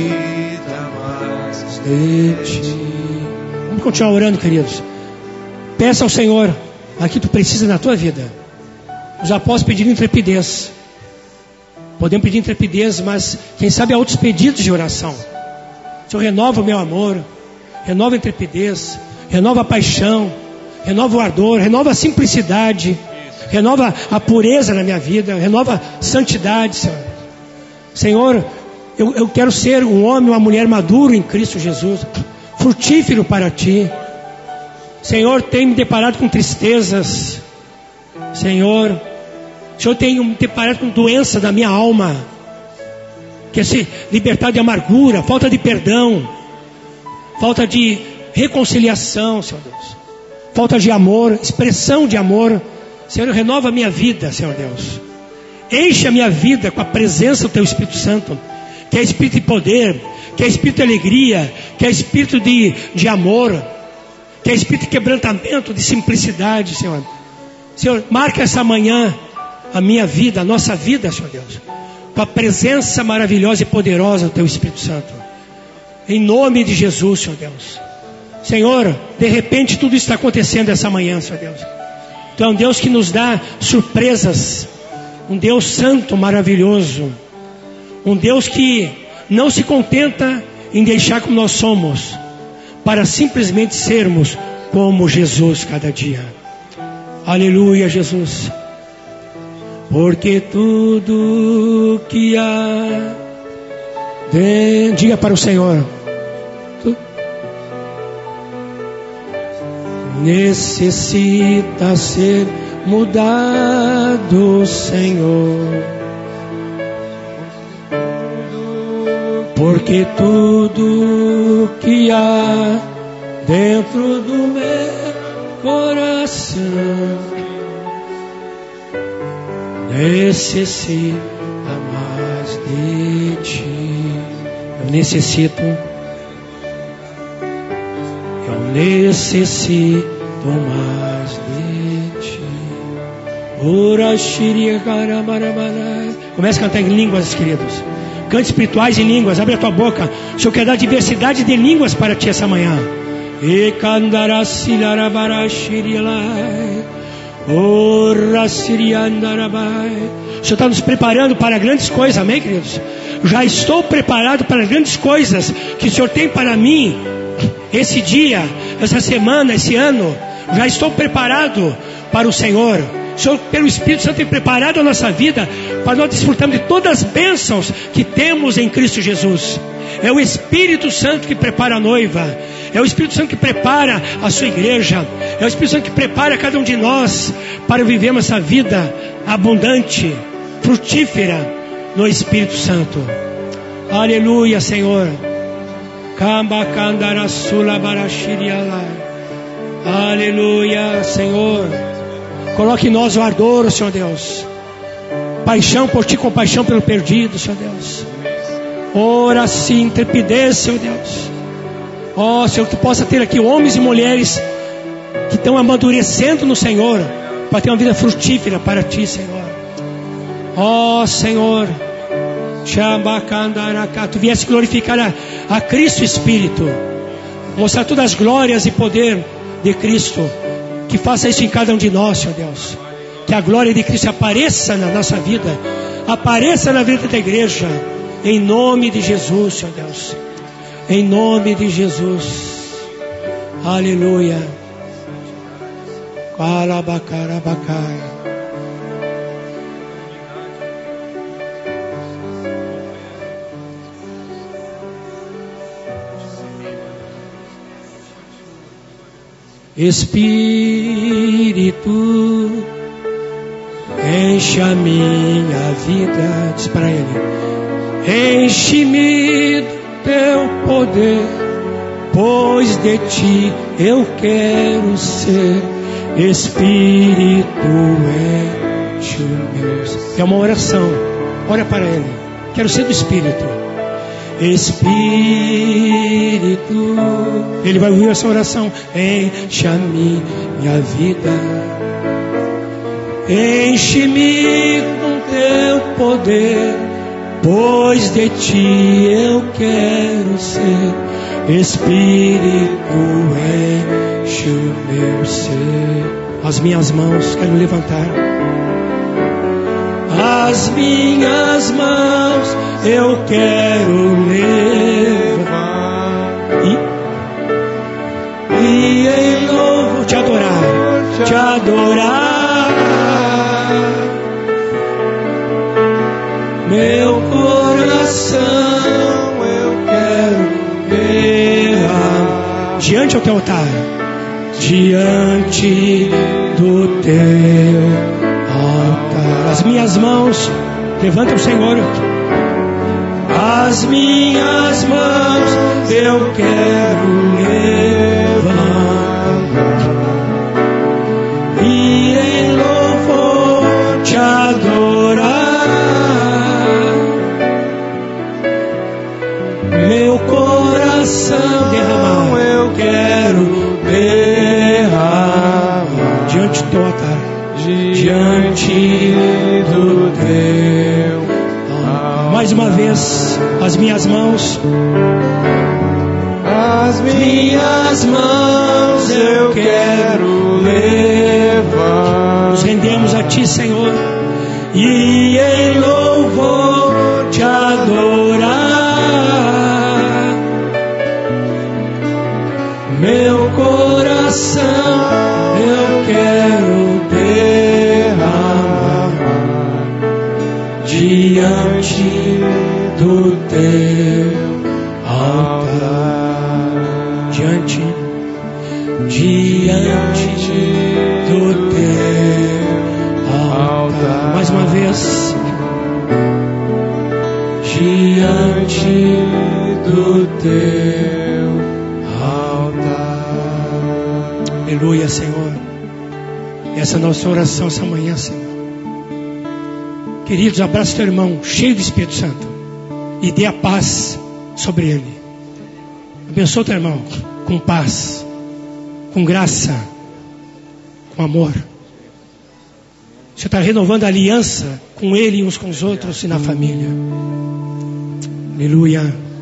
necessita mais de Ti. Vamos continuar orando, queridos. Peça ao Senhor aquilo que tu precisa na tua vida. Os apóstolos pediram intrepidez. Podemos pedir intrepidez, mas quem sabe há outros pedidos de oração. Senhor, renova o meu amor, renova a intrepidez, renova a paixão, renova o ardor, renova a simplicidade, renova a pureza na minha vida, renova a santidade, Senhor. Senhor, eu quero ser um homem, uma mulher maduro em Cristo Jesus, frutífero para Ti. Senhor, tenho me deparado com tristezas. Senhor, tenho me deparado com doença da minha alma. Quer se libertar de amargura, falta de perdão, falta de reconciliação, Senhor Deus. Falta de amor, expressão de amor. Senhor, renova a minha vida, Senhor Deus. Enche a minha vida com a presença do Teu Espírito Santo, que é Espírito de poder, que é Espírito de alegria, que é Espírito de amor, que é Espírito de quebrantamento, de simplicidade, Senhor. Senhor, marca essa manhã a minha vida, a nossa vida, Senhor Deus, com a presença maravilhosa e poderosa do Teu Espírito Santo. Em nome de Jesus, Senhor Deus. Senhor, de repente tudo está acontecendo essa manhã, Senhor Deus. Tu é um Deus que nos dá surpresas. Um Deus santo, maravilhoso. Um Deus que não se contenta em deixar como nós somos, para simplesmente sermos como Jesus cada dia. Aleluia, Jesus. Porque tudo que há diga para o Senhor, necessita ser mudado, Senhor. Porque tudo que há dentro do meu coração necessita mais de Ti. Eu necessito mais de Ti. Ora, Shiria, Garamarabara. Comece a cantar em línguas, queridos. Cantos espirituais em línguas. Abre a tua boca. O Senhor quer dar diversidade de línguas para ti essa manhã. E candará silarabara shirilai. Ora, siriandarabai. O Senhor está nos preparando para grandes coisas, amém, queridos? Já estou preparado para grandes coisas que o Senhor tem para mim. Esse dia, essa semana, esse ano, já estou preparado para o Senhor. O Senhor, pelo Espírito Santo, tem preparado a nossa vida para nós desfrutarmos de todas as bênçãos que temos em Cristo Jesus. É o Espírito Santo que prepara a noiva. É o Espírito Santo que prepara a sua igreja. É o Espírito Santo que prepara cada um de nós para vivermos essa vida abundante, frutífera no Espírito Santo. Aleluia, Senhor. Aleluia, Senhor. Coloque em nós o ardor, Senhor Deus. Paixão por Ti, compaixão pelo perdido, Senhor Deus. Ora sim, intrepidez, Senhor Deus. Ó, Senhor, que Tu possa ter aqui homens e mulheres que estão amadurecendo no Senhor, para ter uma vida frutífera para Ti, Senhor. Ó, Senhor, Tu viesse glorificar a Cristo Espírito, mostrar todas as glórias e poder de Cristo. Que faça isso em cada um de nós, Senhor Deus. Que a glória de Cristo apareça na nossa vida, apareça na vida da igreja, em nome de Jesus, Senhor Deus. Em nome de Jesus. Aleluia. Alabacarabacai. Espírito, enche a minha vida. Diz para Ele: enche-me do Teu poder, pois de Ti eu quero ser. Espírito, enche o meu ser. É uma oração. Ora para Ele. Quero ser do Espírito. Espírito, Ele vai ouvir essa oração. Enche a minha vida, enche-me com Teu poder, pois de ti eu quero ser. Espírito, enche o meu ser. As minhas mãos quero levantar. As minhas mãos eu quero levar e em louvor te adorar, te adorar. Meu coração eu quero derramar diante do teu altar, diante do teu altar. As minhas mãos, levanta o Senhor. As minhas mãos eu quero levantar e em louvor te adorar. Meu coração derramar, eu quero derramar diante do teu altar, diante do teu altar. Mais uma vez, as minhas mãos, as minhas mãos eu quero levar. Nos rendemos a ti, Senhor, e em louvor te adorar. Meu coração eu quero derramar diante do teu altar, diante do teu altar. Mais uma vez, diante do teu altar. Aleluia, Senhor. Essa é a nossa oração essa manhã, Senhor. Queridos, abraça teu irmão cheio do Espírito Santo e dê a paz sobre ele. Abençoa teu irmão com paz, com graça, com amor. Você está renovando a aliança com ele e uns com os outros e na família. Aleluia.